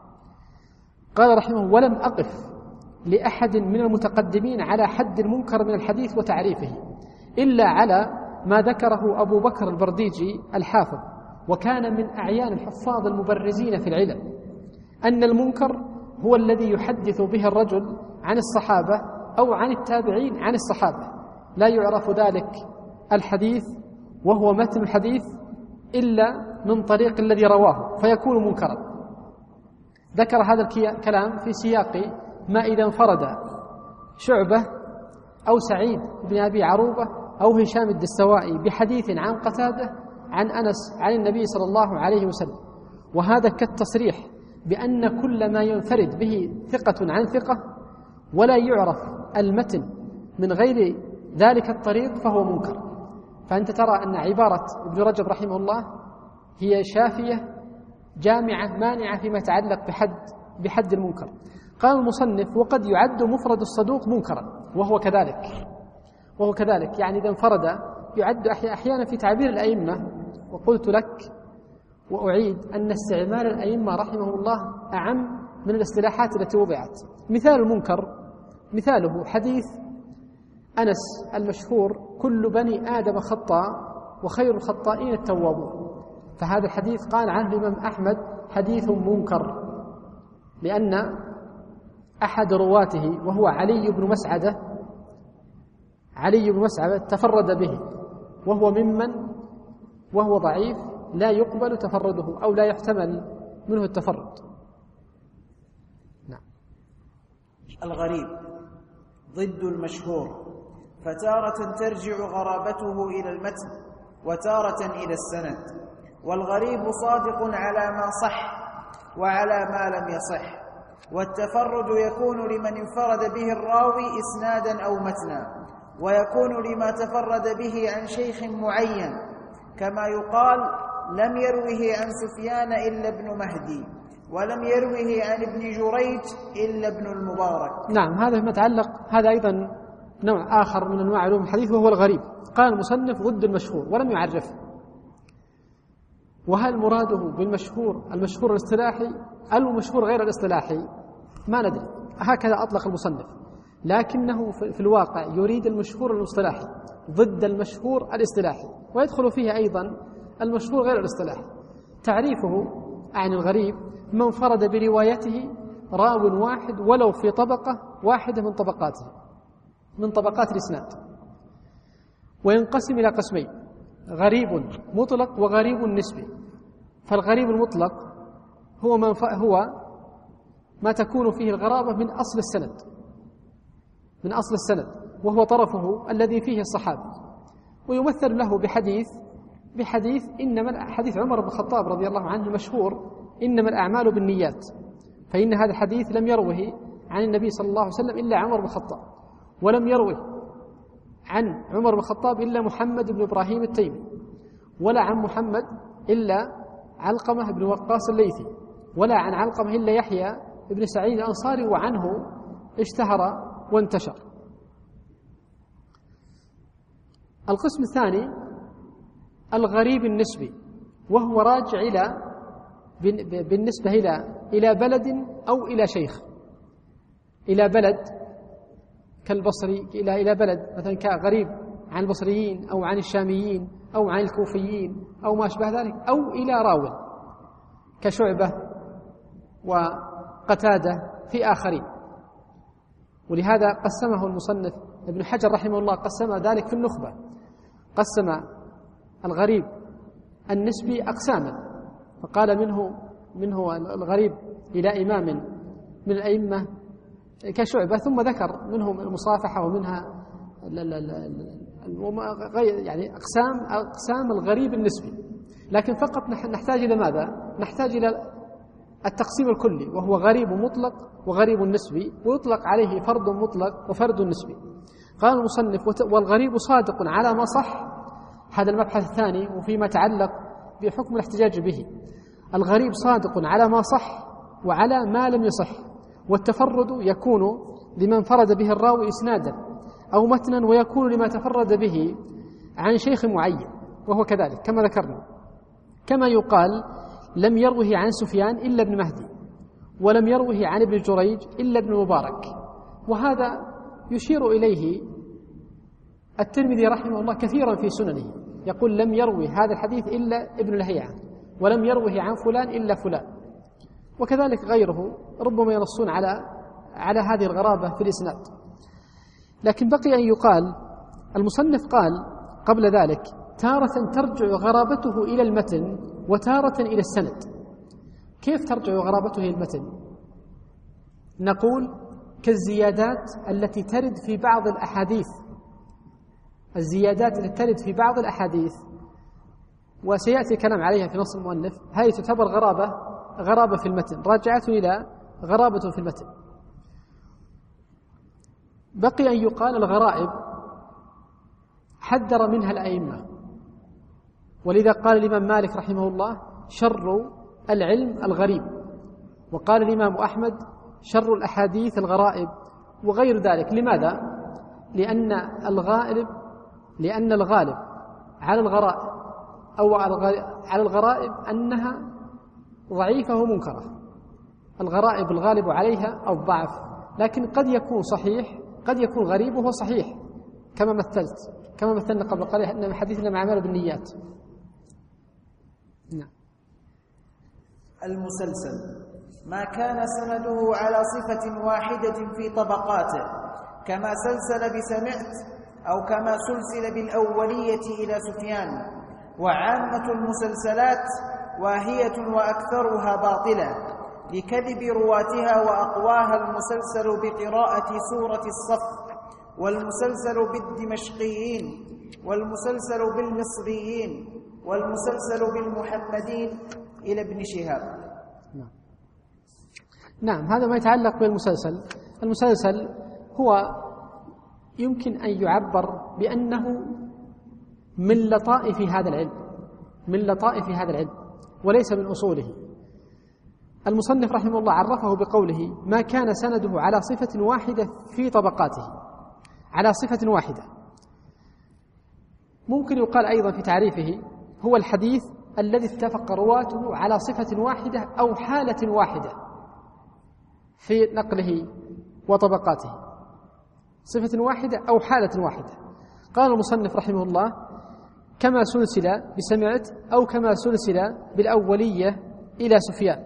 قال رحمه ولم أقف لأحد من المتقدمين على حد المنكر من الحديث وتعريفه إلا على ما ذكره أبو بكر البرديجي الحافظ، وكان من أعيان الحفاظ المبرزين في العلل، أن المنكر هو الذي يحدث به الرجل عن الصحابة أو عن التابعين عن الصحابة، لا يعرف ذلك الحديث وهو متن الحديث إلا من طريق الذي رواه فيكون منكرا. ذكر هذا الكلام في سياق ما إذا انفرد شعبة أو سعيد بن أبي عروبة أو هشام الدستوائي بحديث عن قتادة عن أنس عن النبي صلى الله عليه وسلم، وهذا كالتصريح بأن كل ما ينفرد به ثقة عن ثقة ولا يعرف المتن من غير ذلك الطريق فهو منكر. فأنت ترى أن عبارة ابن رجب رحمه الله هي شافية جامعة مانعة فيما يتعلق بحد بحد المنكر. قال المصنف وقد يعد مفرد الصدوق منكرا، وهو كذلك وهو كذلك يعني إذا انفرد يعد أحيانا في تعبير الأئمة. وقلت لك وأعيد أن استعمال الأئمة رحمه الله أعم من الاصطلاحات التي وضعت. مثال المنكر مثاله حديث أنس المشهور كل بني آدم خطاء وخير الخطائين التوابون، فهذا الحديث قال عنه الإمام أحمد حديث منكر، لأن أحد رواته وهو علي بن مسعدة علي بن مسعدة تفرد به، وهو ممن وهو ضعيف لا يقبل تفرده أو لا يحتمل منه التفرد. نعم. الغريب ضد المشهور، فتارة ترجع غرابته إلى المتن وتارة إلى السند، والغريب صادق على ما صح وعلى ما لم يصح، والتفرد يكون لمن انفرد به الراوي إسنادا أو متنا، ويكون لما تفرد به عن شيخ معين، كما يقال لم يروه عن سفيان إلا ابن مهدي، ولم يروه عن ابن جريج إلا ابن المبارك. نعم، هذا ما يتعلق هذا أيضا نوع آخر من أنواع علوم الحديث وهو الغريب. قال المصنف ضد المشهور ولم يعرفه. وهل مراده بالمشهور المشهور الاصطلاحي أو المشهور غير الاصطلاحي؟ ما ندري، هكذا أطلق المصنف، لكنه في الواقع يريد المشهور الاصطلاحي ضد المشهور الاصطلاحي، ويدخل فيه أيضا المشهور غير الاصطلاحي. تعريفه عن الغريب من انفرد بروايته راو واحد ولو في طبقة واحدة من طبقاته من طبقات الإسناد، وينقسم إلى قسمين: غريب مطلق وغريب نسبي. فالغريب المطلق هو من هو ما تكون فيه الغرابة من أصل السند من أصل السند وهو طرفه الذي فيه الصحابة، ويمثل له بحديث بحديث إنما حديث عمر بن الخطاب رضي الله عنه المشهور إنما الأعمال بالنيات، فإن هذا الحديث لم يروه عن النبي صلى الله عليه وسلم إلا عمر بن الخطاب، ولم يروه عن عمر بن الخطاب إلا محمد بن إبراهيم التيمي، ولا عن محمد إلا علقمة بن وقاص الليثي، ولا عن علقمة إلا يحيى بن سعيد الأنصاري، وعنه اشتهر وانتشر. القسم الثاني الغريب النسبي، وهو راجع إلى بالنسبة إلى إلى بلد أو إلى شيخ، إلى بلد كالبصري إلى إلى بلد مثلا كغريب عن البصريين أو عن الشاميين أو عن الكوفيين أو ما أشبه ذلك، أو إلى راو كشعبة وقتادة في آخرين. ولهذا قسمه المصنف ابن حجر رحمه الله قسم ذلك في النخبة، قسم الغريب النسبي أقساما، فقال منه منه الغريب إلى إمام من الأئمة كشعبة، ثم ذكر منهم المصافحة ومنها يعني أقسام أقسام الغريب النسبي، لكن فقط نحتاج إلى ماذا؟ نحتاج إلى التقسيم الكلي، وهو غريب مطلق وغريب نسبي، ويطلق عليه فرد مطلق وفرد نسبي. قال المصنف: والغريب صادق على ما صح. هذا المبحث الثاني وفيما يتعلق بحكم الاحتجاج به. الغريب صادق على ما صح وعلى ما لم يصح، والتفرد يكون لمن فرد به الراوي إسنادا أو متنا، ويكون لما تفرد به عن شيخ معين، وهو كذلك كما ذكرنا. كما يقال: لم يروه عن سفيان إلا ابن مهدي، ولم يروه عن ابن جريج إلا ابن مبارك. وهذا يشير إليه الترمذي رحمه الله كثيرا في سننه، يقول: لم يروي هذا الحديث إلا ابن لهيعة، ولم يروه عن فلان إلا فلان. وكذلك غيره ربما ينصون على على هذه الغرابة في الإسناد. لكن بقي أن يقال: المصنف قال قبل ذلك: تارة ترجع غرابته إلى المتن وتارة إلى السند. كيف ترجع غرابته إلى المتن؟ نقول: كالزيادات التي ترد في بعض الأحاديث، الزيادات التي ترد في بعض الأحاديث وسيأتي الكلام عليها في نص المؤلف، هذه تعتبر غرابة غرابة في المتن، راجعة إلى غرابة في المتن. بقي أن يقال: الغرائب حذر منها الأئمة، ولذا قال الإمام مالك رحمه الله: شر العلم الغريب، وقال الإمام أحمد: شر الأحاديث الغرائب، وغير ذلك. لماذا؟ لأن الغالب لأن الغالب على الغرائب أو على الغرائب أنها ضعيفة ومنكرة. الغرائب الغالب عليها أو الضعف، لكن قد يكون صحيح، قد يكون غريب وهو صحيح، كما مثلت كما مثلنا قبل قليل أن حديثنا مع عمل بالنيات. نعم. المسلسل ما كان سنده على صفة واحدة في طبقاته، كما سلسل بسمعت أو كما سلسل بالأولية إلى سفيان. وعامة المسلسلات واهية وأكثرها باطلة لكذب رواتها، وأقواها المسلسل بقراءة سورة الصف، والمسلسل بالدمشقيين، والمسلسل بالمصريين، والمسلسل بالمحمدين إلى ابن شهاب. نعم. نعم، هذا ما يتعلق بالمسلسل. المسلسل هو يمكن أن يعبر بأنه من لطائف هذا العلم، من لطائف هذا العلم وليس من أصوله. المصنف رحمه الله عرفه بقوله: ما كان سنده على صفة واحدة في طبقاته، على صفة واحدة. ممكن يقال أيضا في تعريفه: هو الحديث الذي اتفق رواته على صفة واحدة أو حالة واحدة في نقله وطبقاته، صفة واحدة أو حالة واحدة. قال المصنف رحمه الله: كما سلسل بسمعت أو كما سلسل بالأولية إلى سفيان.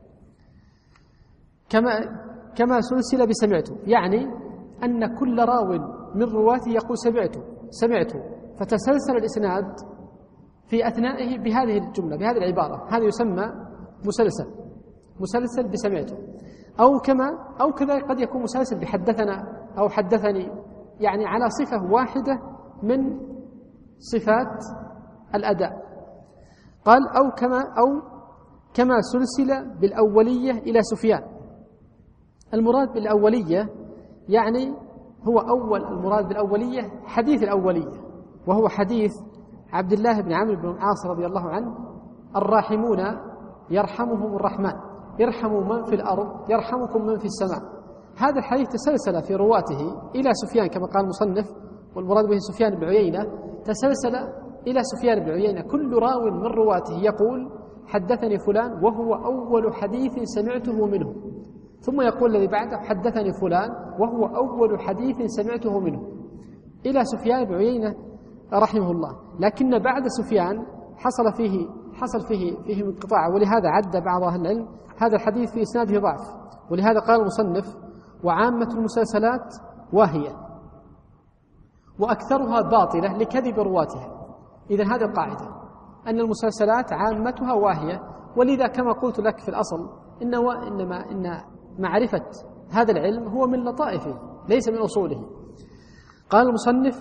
كما كما سلسل بسمعت، يعني أن كل راو من رواته يقول سمعت سمعت فتسلسل الإسناد في أثنائه بهذه الجملة، بهذه العبارة، هذا يسمى مسلسل، مسلسل بسمعت. أو كما أو كذا قد يكون مسلسل بحدثنا أو حدثني، يعني على صفة واحدة من صفات الأداء. قال: أو كما أو كما سلسل بالأولية إلى سفيان. المراد بالأولية يعني هو أول المراد بالأولية حديث الأولية، وهو حديث عبد الله بن عمرو بن العاص رضي الله عنه: الراحمون يرحمهم الرحمن، ارحموا من في الأرض يرحمكم من في السماء. هذا الحديث تسلسل في رواته إلى سفيان كما قال المصنف، والمراد به سفيان بن عيينة، تسلسل إلى سفيان بن عيينة. كل راو من رواته يقول حدثني فلان، وهو أول حديث سمعته منه، ثم يقول الذي بعده حدثني فلان، وهو أول حديث سمعته منه، إلى سفيان بن عيينة رحمه الله. لكن بعد سفيان حصل فيه حصل فيه فيه انقطاع، ولهذا عد بعض أهل العلم هذا الحديث في إسناده ضعف. ولهذا قال المصنف: وعامة المسلسلات واهية وأكثرها باطلة لكذب رواتها. إذن هذه القاعدة، أن المسلسلات عامتها واهية، ولذا كما قلت لك في الأصل إنما إنما إن معرفة هذا العلم هو من لطائفه ليس من أصوله. قال المصنف: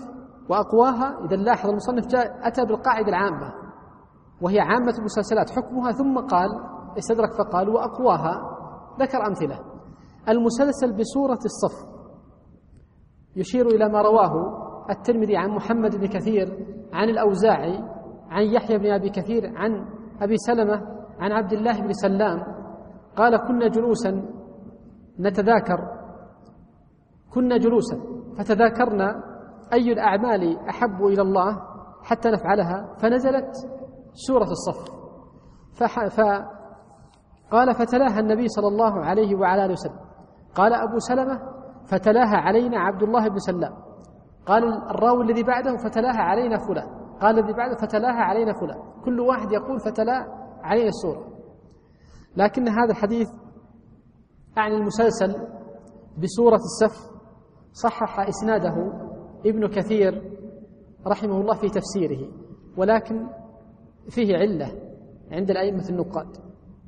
وأقواها. إذا لاحظ المصنف جاء أتى بالقاعدة العامة وهي عامة المسلسلات حكمها، ثم قال استدرك فقال وأقواها، ذكر أمثلة. المسلسل بسورة الصف يشير إلى ما رواه الترمذي عن محمد بن كثير عن الأوزاعي عن يحيى بن أبي كثير عن أبي سلمة عن عبد الله بن سلام قال كنا جلوسا نتذاكر كنا جلوسا فتذاكرنا أي الأعمال أحب إلى الله حتى نفعلها، فنزلت سورة الصف فقال فتلاها النبي صلى الله عليه وعلى آله وسلم. قال أبو سلمة فتلاها علينا عبد الله بن سلام. قال الراوي الذي بعده فتلاها علينا فلان. قال الذي بعده فتلاها علينا فلان. كل واحد يقول فتلا علينا السورة. لكن هذا الحديث عن المسلسل بسورة الصف صحح إسناده ابن كثير رحمه الله في تفسيره، ولكن فيه علة عند الأئمة النقاد.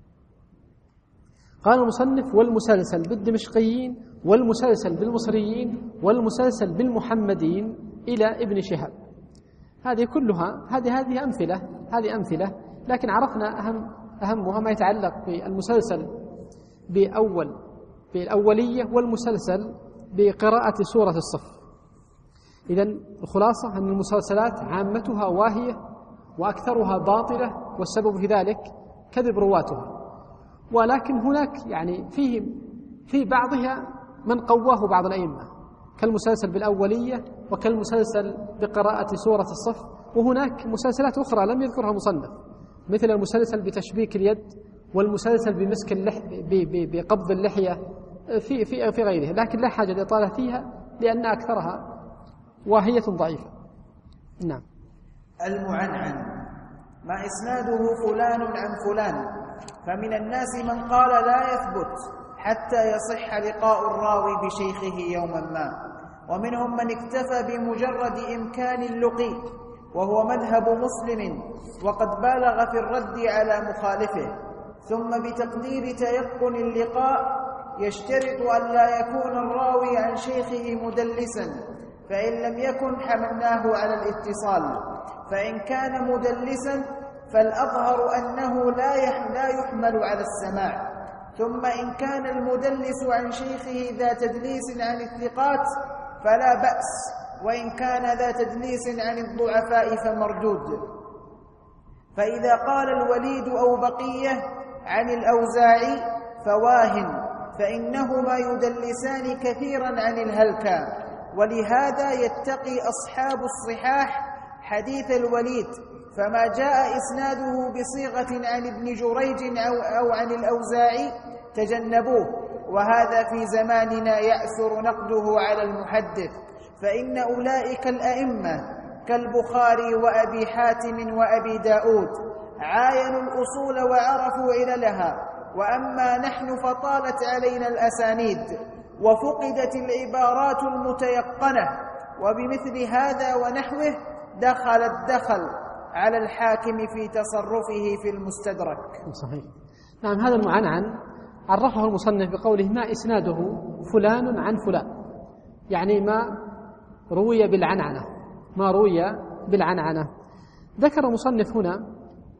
قال المصنف والمسلسل بالدمشقيين والمسلسل بالمصريين والمسلسل بالمحمدين إلى ابن شهاب. هذه كلها هذه هذه أمثلة هذه أمثلة لكن عرفنا أهم أهمها ما يتعلق بالمسلسل بأول بالأولية والمسلسل بقراءة سورة الصف. إذن الخلاصة أن المسلسلات عامتها واهية وأكثرها باطلة، والسبب في ذلك كذب رواتها، ولكن هناك يعني فيه في بعضها من قواه بعض الأئمة كالمسلسل بالأولية وكالمسلسل بقراءة سورة الصف. وهناك مسلسلات أخرى لم يذكرها مصنف مثل المسلسل بتشبيك اليد والمسلسل بمسك اللح بقبض اللحية في في في غيره، لكن لا حاجة لإطالة فيها لأن أكثرها واهية ضعيفة. نعم. المعنعن ما إسناده فلان عن فلان، فمن الناس من قال لا يثبت حتى يصح لقاء الراوي بشيخه يوما ما، ومنهم من اكتفى بمجرد إمكان اللقي، وهو مذهب مسلم وقد بالغ في الرد على مخالفه. ثم بتقدير تيقن اللقاء يشترط أن لا يكون الراوي عن شيخه مدلسا، فإن لم يكن حملناه على الاتصال، فإن كان مدلسا فالأظهر أنه لا يحمل على السماع. ثم إن كان المدلس عن شيخه ذا تدليس عن الثقات فلا بأس، وإن كان ذا تدليس عن الضعفاء فمردود. فإذا قال الوليد أو بقية عن الأوزاعي فواهن، فإنهما يدلسان كثيرا عن الهلكة، ولهذا يتقي أصحاب الصحاح حديث الوليد، فما جاء إسناده بصيغة عن ابن جريج أو, أو عن الأوزاعي تجنبوه، وهذا في زماننا يأسر نقده على المحدث، فإن أولئك الأئمة كالبخاري وأبي حاتم وأبي داود عاينوا الأصول وعرفوا عللها، وأما نحن فطالت علينا الأسانيد وفقدت العبارات المتيقنة، وبمثل هذا ونحوه دخل الدخل على الحاكم في تصرفه في المستدرك. صحيح. نعم. هذا المعنعن عرفه المصنف بقوله ما إسناده فلان عن فلان، يعني ما روي بالعنعنة ما روي بالعنعنة. ذكر المصنف هنا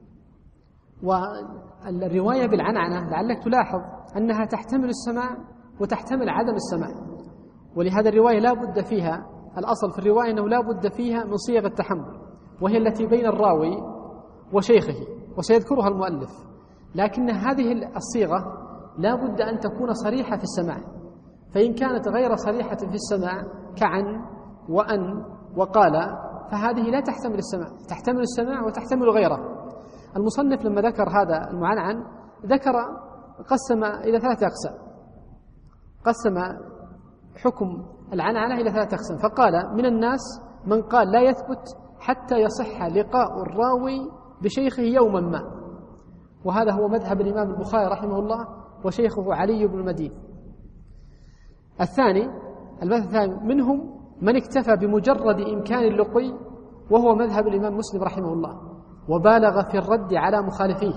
والرواية بالعنعنة لعلك تلاحظ أنها تحتمل السماع وتحتمل عدم السماع، ولهذا الرواية لا بد فيها، الأصل في الرواية أنه لا بد فيها من صيغ التحمل، وهي التي بين الراوي وشيخه، وسيذكرها المؤلف. لكن هذه الصيغة لا بد أن تكون صريحة في السماع، فإن كانت غير صريحة في السماع كعن وأن وقال فهذه لا تحتمل السماع، تحتمل السماع وتحتمل غيره. المصنف لما ذكر هذا المعنعن ذكر قسم إلى ثلاثة أقسام، قسم حكم العنعنة إلى ثلاثة أقسام، فقال من الناس من قال لا يثبت حتى يصح لقاء الراوي بشيخه يوما ما، وهذا هو مذهب الإمام البخاري رحمه الله وشيخه علي بن المديني. الثاني المذهب الثاني منهم من اكتفى بمجرد إمكان اللقي، وهو مذهب الإمام مسلم رحمه الله، وبالغ في الرد على مخالفيه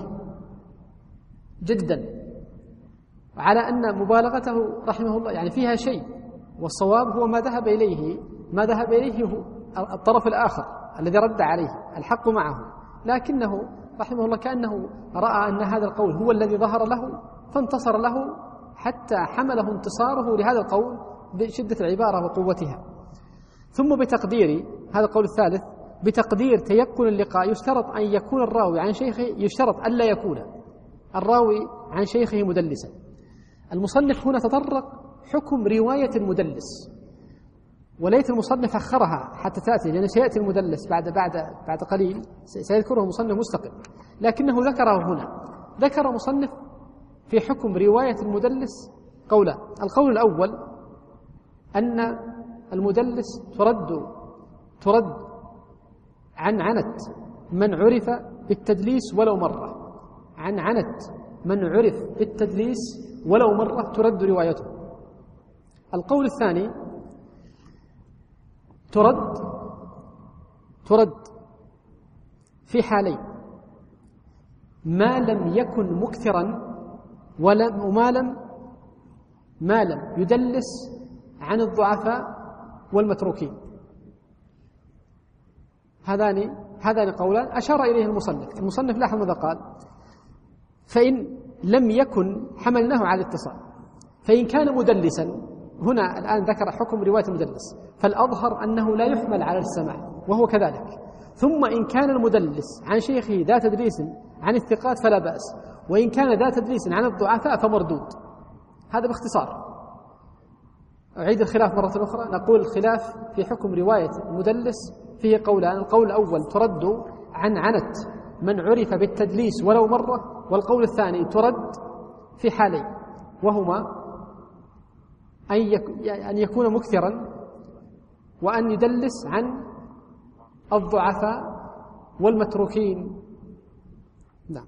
جدا، على أن مبالغته رحمه الله يعني فيها شيء، والصواب هو ما ذهب إليه ما ذهب إليه الطرف الآخر الذي رد عليه الحق معه، لكنه رحمه الله كأنه رأى أن هذا القول هو الذي ظهر له فانتصر له حتى حمله انتصاره لهذا القول بشدة العبارة وقوتها. ثم بتقدير هذا القول الثالث، بتقدير تيقن اللقاء يشترط أن يكون الراوي عن شيخه، يشترط ألا يكون الراوي عن شيخه مدلسا. المصنف هنا تطرق حكم رواية المدلس، وليت المصنف أخرها حتى تأتي، لأن سيأتي المدلس بعد بعد بعد قليل سيذكره مصنف مستقل، لكنه ذكره هنا. ذكر مصنف في حكم رواية المدلس قولا. القول الأول أن المدلس ترد ترد عن عنت من عرف بالتدليس ولو مرة، عن عنت من عرف بالتدليس ولو مرة ترد روايته. القول الثاني ترد ترد في حالين: ما لم يكن مكثرا ولم وما لم ما لم يدلس عن الضعفاء والمتروكين. هذان هذان قولان أشار إليه المصنف. المصنف لاحظ ماذا قال: فإن لم يكن حملناه على الاتصال، فإن كان مدلسا، هنا الآن ذكر حكم رواية المدلس، فالأظهر أنه لا يحمل على السماع وهو كذلك. ثم إن كان المدلس عن شيخه ذا تدليس عن الثقات فلا بأس، وإن كان ذا تدليس عن الضعفاء فمردود. هذا باختصار. أعيد الخلاف مرة أخرى. نقول الخلاف في حكم رواية المدلس فيه قولان: القول الأول ترد عن عنت من عرف بالتدليس ولو مرة، والقول الثاني ترد في حالين، وهما أن يكون مكثرا وأن يدلس عن الضعفاء والمتروكين. نعم.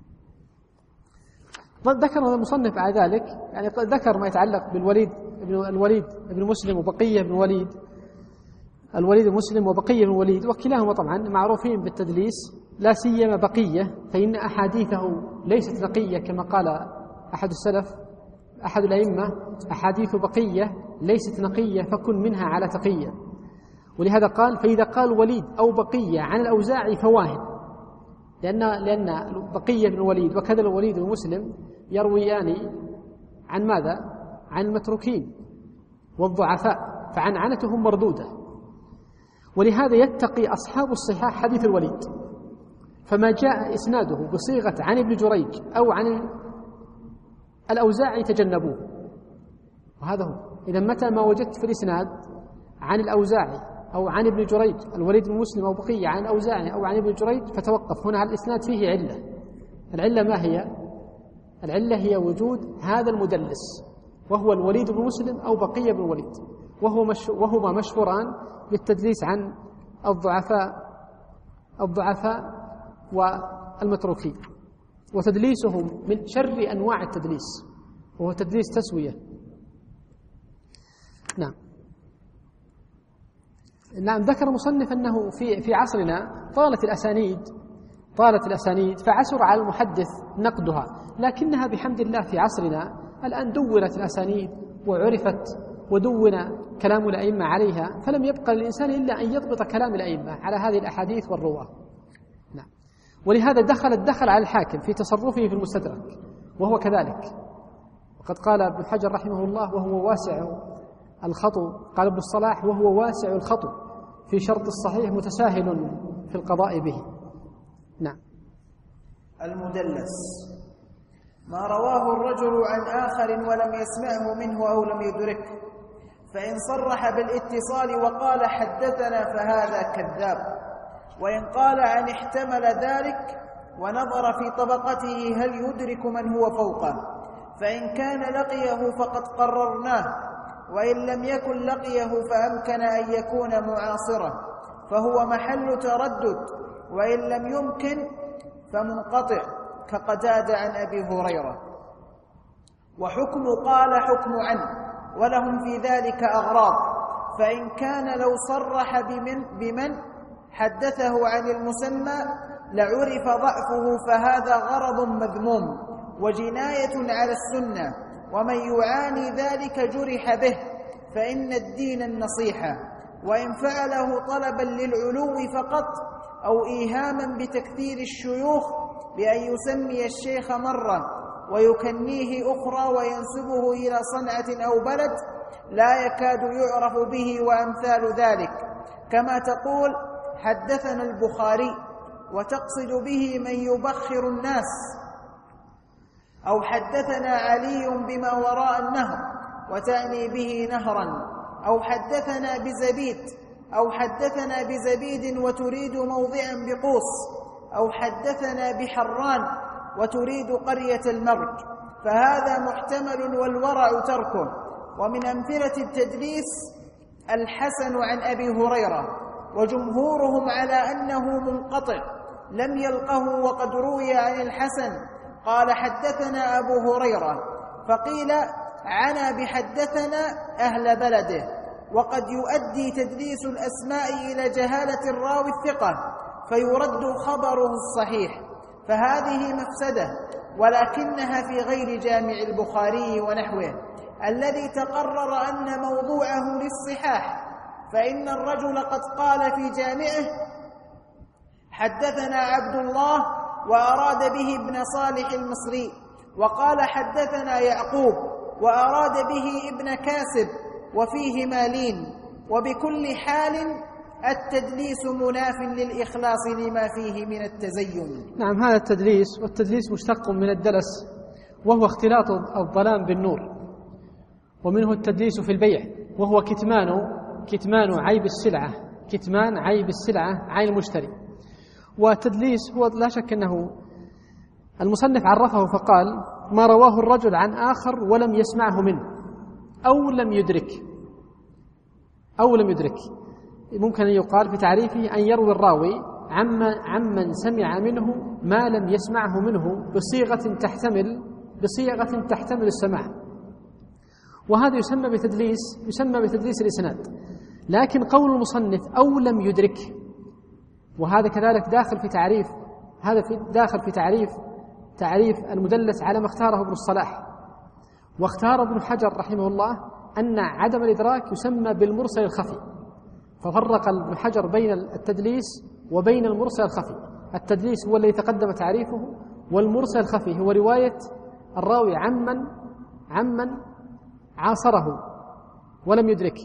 ذكر المصنف بعد ذلك يعني ذكر ما يتعلق بالوليد ابن الوليد ابن مسلم وبقية بن وليد الوليد المسلم وبقية بن وليد، وكلاهما طبعا معروفين بالتدليس، لا سيما بقية فإن أحاديثه ليست نقية كما قال أحد السلف أحد الأئمة: أحاديث بقية ليست نقية فكن منها على تقية. ولهذا قال: فإذا قال وليد أو بقية عن الأوزاعي فواهن، لأن لأن بقية بن وليد وكذا الوليد بن مسلم يرويان عن ماذا؟ عن المتروكين والضعفاء، فعن عنتهم مردودة. ولهذا يتقي أصحاب الصحاح حديث الوليد، فما جاء إسناده بصيغة عن ابن جريج أو عن الأوزاعي تجنبوه، وهذا هو. إذا متى ما وجدت في الإسناد عن الأوزاعي أو عن ابن جريج، الوليد بن مسلم أو بقية عن الأوزاعي أو عن ابن جريج، فتوقف هنا على الإسناد فيه علة. العلة ما هي؟ العلة هي وجود هذا المدلس وهو الوليد بن مسلم أو بقية بن وليد، وهو مش وهما مشهوران بالتدليس عن الضعفاء الضعفاء والمتروكين، وتدليسهم من شر أنواع التدليس، وهو تدليس تسوية. نعم. نعم. ذكر مصنف أنه في في عصرنا طالت الأسانيد طالت الأسانيد فعسر على المحدث نقدها، لكنها بحمد الله في عصرنا الآن دونت الأسانيد وعرفت ودون كلام الأئمة عليها، فلم يبقى للإنسان إلا أن يضبط كلام الأئمة على هذه الأحاديث والرواة. نعم. ولهذا دخل الدخل على الحاكم في تصرفه في المستدرك، وهو كذلك. وقد قال ابن حجر رحمه الله: وهو واسع الخطو، قال ابن الصلاح: وهو واسع الخطو في شرط الصحيح متساهل في القضاء به. نعم. المدلس ما رواه الرجل عن آخر ولم يسمعه منه أو لم يدركه، فإن صرح بالاتصال وقال حدثنا فهذا كذاب، وإن قال عن احتمل ذلك ونظر في طبقته هل يدرك من هو فوقه، فإن كان لقيه فقد قررناه، وإن لم يكن لقيه فأمكن أن يكون معاصرا فهو محل تردد، وإن لم يمكن فمنقطع كقتادة عن أبي هريرة. وحكم قال حكم عنه، ولهم في ذلك أغراض، فإن كان لو صرح بمن, بمن حدثه عن المسمى لعرف ضعفه، فهذا غرض مذموم وجناية على السنة، ومن يعاني ذلك جرح به، فإن الدين النصيحة، وإن فعله طلبا للعلو فقط أو إيهاما بتكثير الشيوخ بأن يسمي الشيخ مرة ويكنيه أخرى وينسبه إلى صنعة أو بلد لا يكاد يعرف به وأمثال ذلك، كما تقول حدثنا البخاري وتقصد به من يبخر الناس، أو حدثنا علي بما وراء النهر وتعني به نهرا، أو حدثنا بزبيد، أو حدثنا بزبيد وتريد موضعا بقوس، أو حدثنا بحران وتريد قرية المرج، فهذا محتمل والورع تركه. ومن أمثلة التدليس الحسن عن أبي هريرة، وجمهورهم على أنه منقطع لم يلقه، وقد روي عن الحسن قال حدثنا أبو هريرة، فقيل عنا بحدثنا أهل بلده، وقد يؤدي تدليس الأسماء إلى جهالة الراوي الثقة فيرد خبره الصحيح، فهذه مفسدة، ولكنها في غير جامع البخاري ونحوه الذي تقرر أن موضوعه للصحاح، فإن الرجل قد قال في جامعه حدثنا عبد الله وأراد به ابن صالح المصري، وقال حدثنا يعقوب وأراد به ابن كاسب، وفيه لين، وبكل حال التدليس مناف للإخلاص لما فيه من التزين. نعم، هذا التدليس، والتدليس مشتق من الدلس وهو اختلاط الظلام بالنور، ومنه التدليس في البيع وهو كتمان كتمان عيب السلعة كتمان عيب السلعة عن المشتري. والتدليس هو لا شك أنه المصنف عرفه فقال ما رواه الرجل عن آخر ولم يسمعه منه أو لم يدرك أو لم يدرك ممكن أن يقال في تعريفه أن يروي الراوي عمن سمع منه ما لم يسمعه منه بصيغة تحتمل بصيغة تحتمل السماع، وهذا يسمى بتدليس يسمى بتدليس الإسناد. لكن قول المصنف أو لم يدرك، وهذا كذلك داخل في تعريف هذا في داخل في تعريف تعريف المدلس على ما اختاره ابن الصلاح، واختار ابن حجر رحمه الله أن عدم الإدراك يسمى بالمرسل الخفي، ففرق ابن حجر بين التدليس وبين المرسل الخفي. التدليس هو الذي تقدم تعريفه، والمرسل الخفي هو رواية الراوي عمن عمن عاصره ولم يدرك.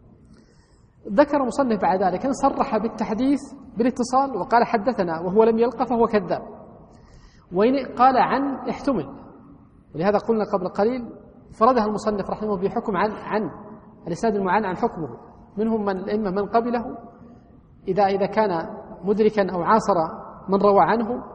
ذكر مصنف بعد ذلك أن صرح بالتحديث بالاتصال وقال حدثنا وهو لم يلقى فهو كذاب، وإن قال عن احتمل، ولهذا قلنا قبل قليل فردها المصنف رحمه بحكم عن عن الإسناد المعان عن حكمه. منهم من الأئمة من قبله إذا إذا كان مدركا أو عاصر من روى عنه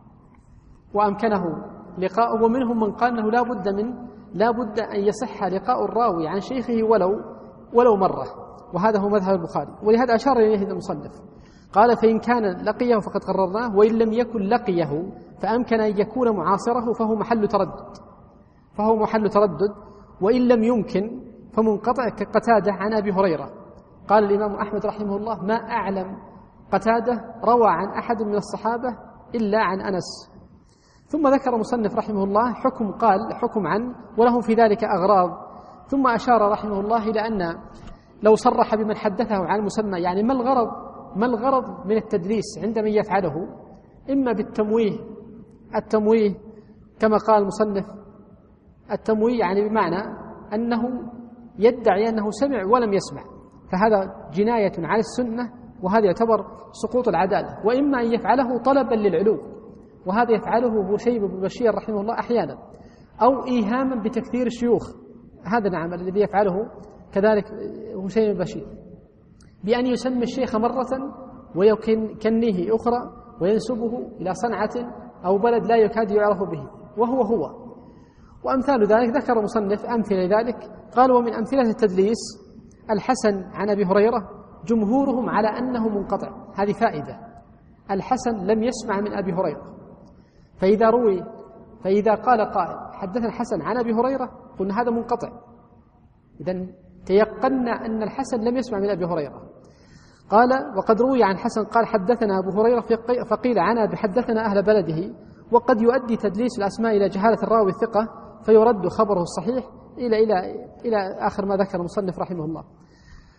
وأمكنه لقاؤه، ومنهم من قال أنه لا بد من لا بد أن يصح لقاء الراوي عن شيخه ولو ولو مرة، وهذا هو مذهب البخاري، ولهذا أشار إليه المصنف قال فإن كان لقيه فقد قررناه، وإن لم يكن لقيه فأمكن أن يكون معاصره فهو محل تردد فهو محل تردد وإن لم يمكن فمنقطع كقتادة عن أبي هريرة. قال الإمام أحمد رحمه الله ما أعلم قتادة روى عن أحد من الصحابة إلا عن أنس. ثم ذكر مصنف رحمه الله حكم قال حكم عن وله في ذلك أغراض، ثم أشار رحمه الله إلى أن لو صرح بمن حدثه عن مسمى، يعني ما الغرض ما الغرض من التدليس عند من يفعله؟ إما بالتمويه التمويه كما قال المصنف، التمويه يعني بمعنى أنه يدعي أنه سمع ولم يسمع، فهذا جناية على السنة، وهذا يعتبر سقوط العدالة. وإما أن يفعله طلبا للعلو، وهذا يفعله هشيم بن بشير رحمه الله أحيانا، أو إيهاما بتكثير الشيوخ، هذا نعم الذي يفعله كذلك هشيم بن بشير، بأن يسمي الشيخ مرة ويكنيه أخرى وينسبه إلى صنعة أو بلد لا يكاد يعرف به وهو هو. وأمثال ذلك ذكر مصنف أمثلة ذلك، قال ومن أمثلة التدليس الحسن عن أبي هريرة، جمهورهم على أنه منقطع. هذه فائدة، الحسن لم يسمع من أبي هريرة، فإذا روي فإذا قال قائل حدثنا الحسن عن أبي هريرة قلنا هذا منقطع، إذن تيقنا أن الحسن لم يسمع من أبي هريرة. قال وقد روي عن حسن قال حدثنا أبو هريرة فقيل عنا بحدثنا أهل بلده، وقد يؤدي تدليس الأسماء إلى جهالة الراوي الثقة فيرد خبره الصحيح إلى إلى إلى آخر ما ذكر المصنف رحمه الله.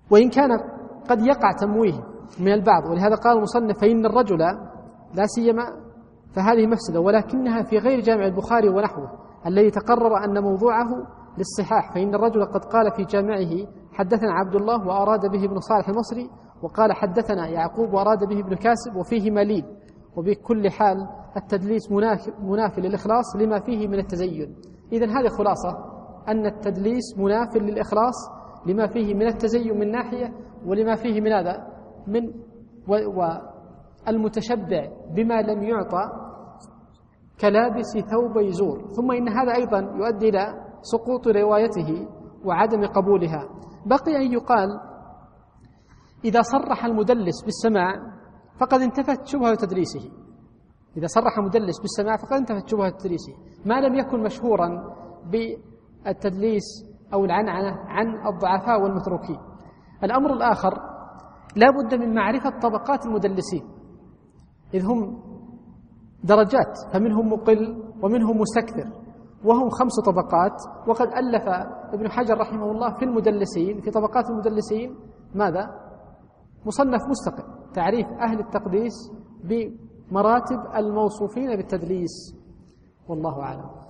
وإن كان قد يقع تمويه من البعض، ولهذا قال المصنف فإن الرجل لا سيما فهذه مفسدة، ولكنها في غير جامع البخاري ونحوه الذي تقرر أن موضوعه للصحاح، فإن الرجل قد قال في جامعه حدثنا عبد الله وأراد به ابن صالح المصري، وقال حدثنا يعقوب وأراد به ابن كاسب، وفيه مليل. وبكل حال التدليس مناف للإخلاص لما فيه من التزين. إذن هذه خلاصة أن التدليس مناف للإخلاص لما فيه من التزين من ناحية، ولما فيه من هذا من والمتشبع بما لم يعطى كلابس ثوب يزور. ثم إن هذا أيضا يؤدي إلى سقوط روايته وعدم قبولها. بقي أن يقال إذا صرح المدلس بالسماع فقد انتفت شبهة تدليسه. إذا صرح المدلس بالسماع فقد انتفت شبهة تدليسه ما لم يكن مشهورا بالتدليس أو العنعنة عن الضعفاء والمتروكين. الأمر الآخر لا بد من معرفة طبقات المدلسين، إذ هم درجات، فمنهم مقل ومنهم مستكثر، وهم خمس طبقات. وقد ألف ابن حجر رحمه الله في المدلسين في طبقات المدلسين ماذا؟ مصنف مستقل، تعريف أهل التقديس بمراتب الموصوفين بالتدليس. والله أعلم.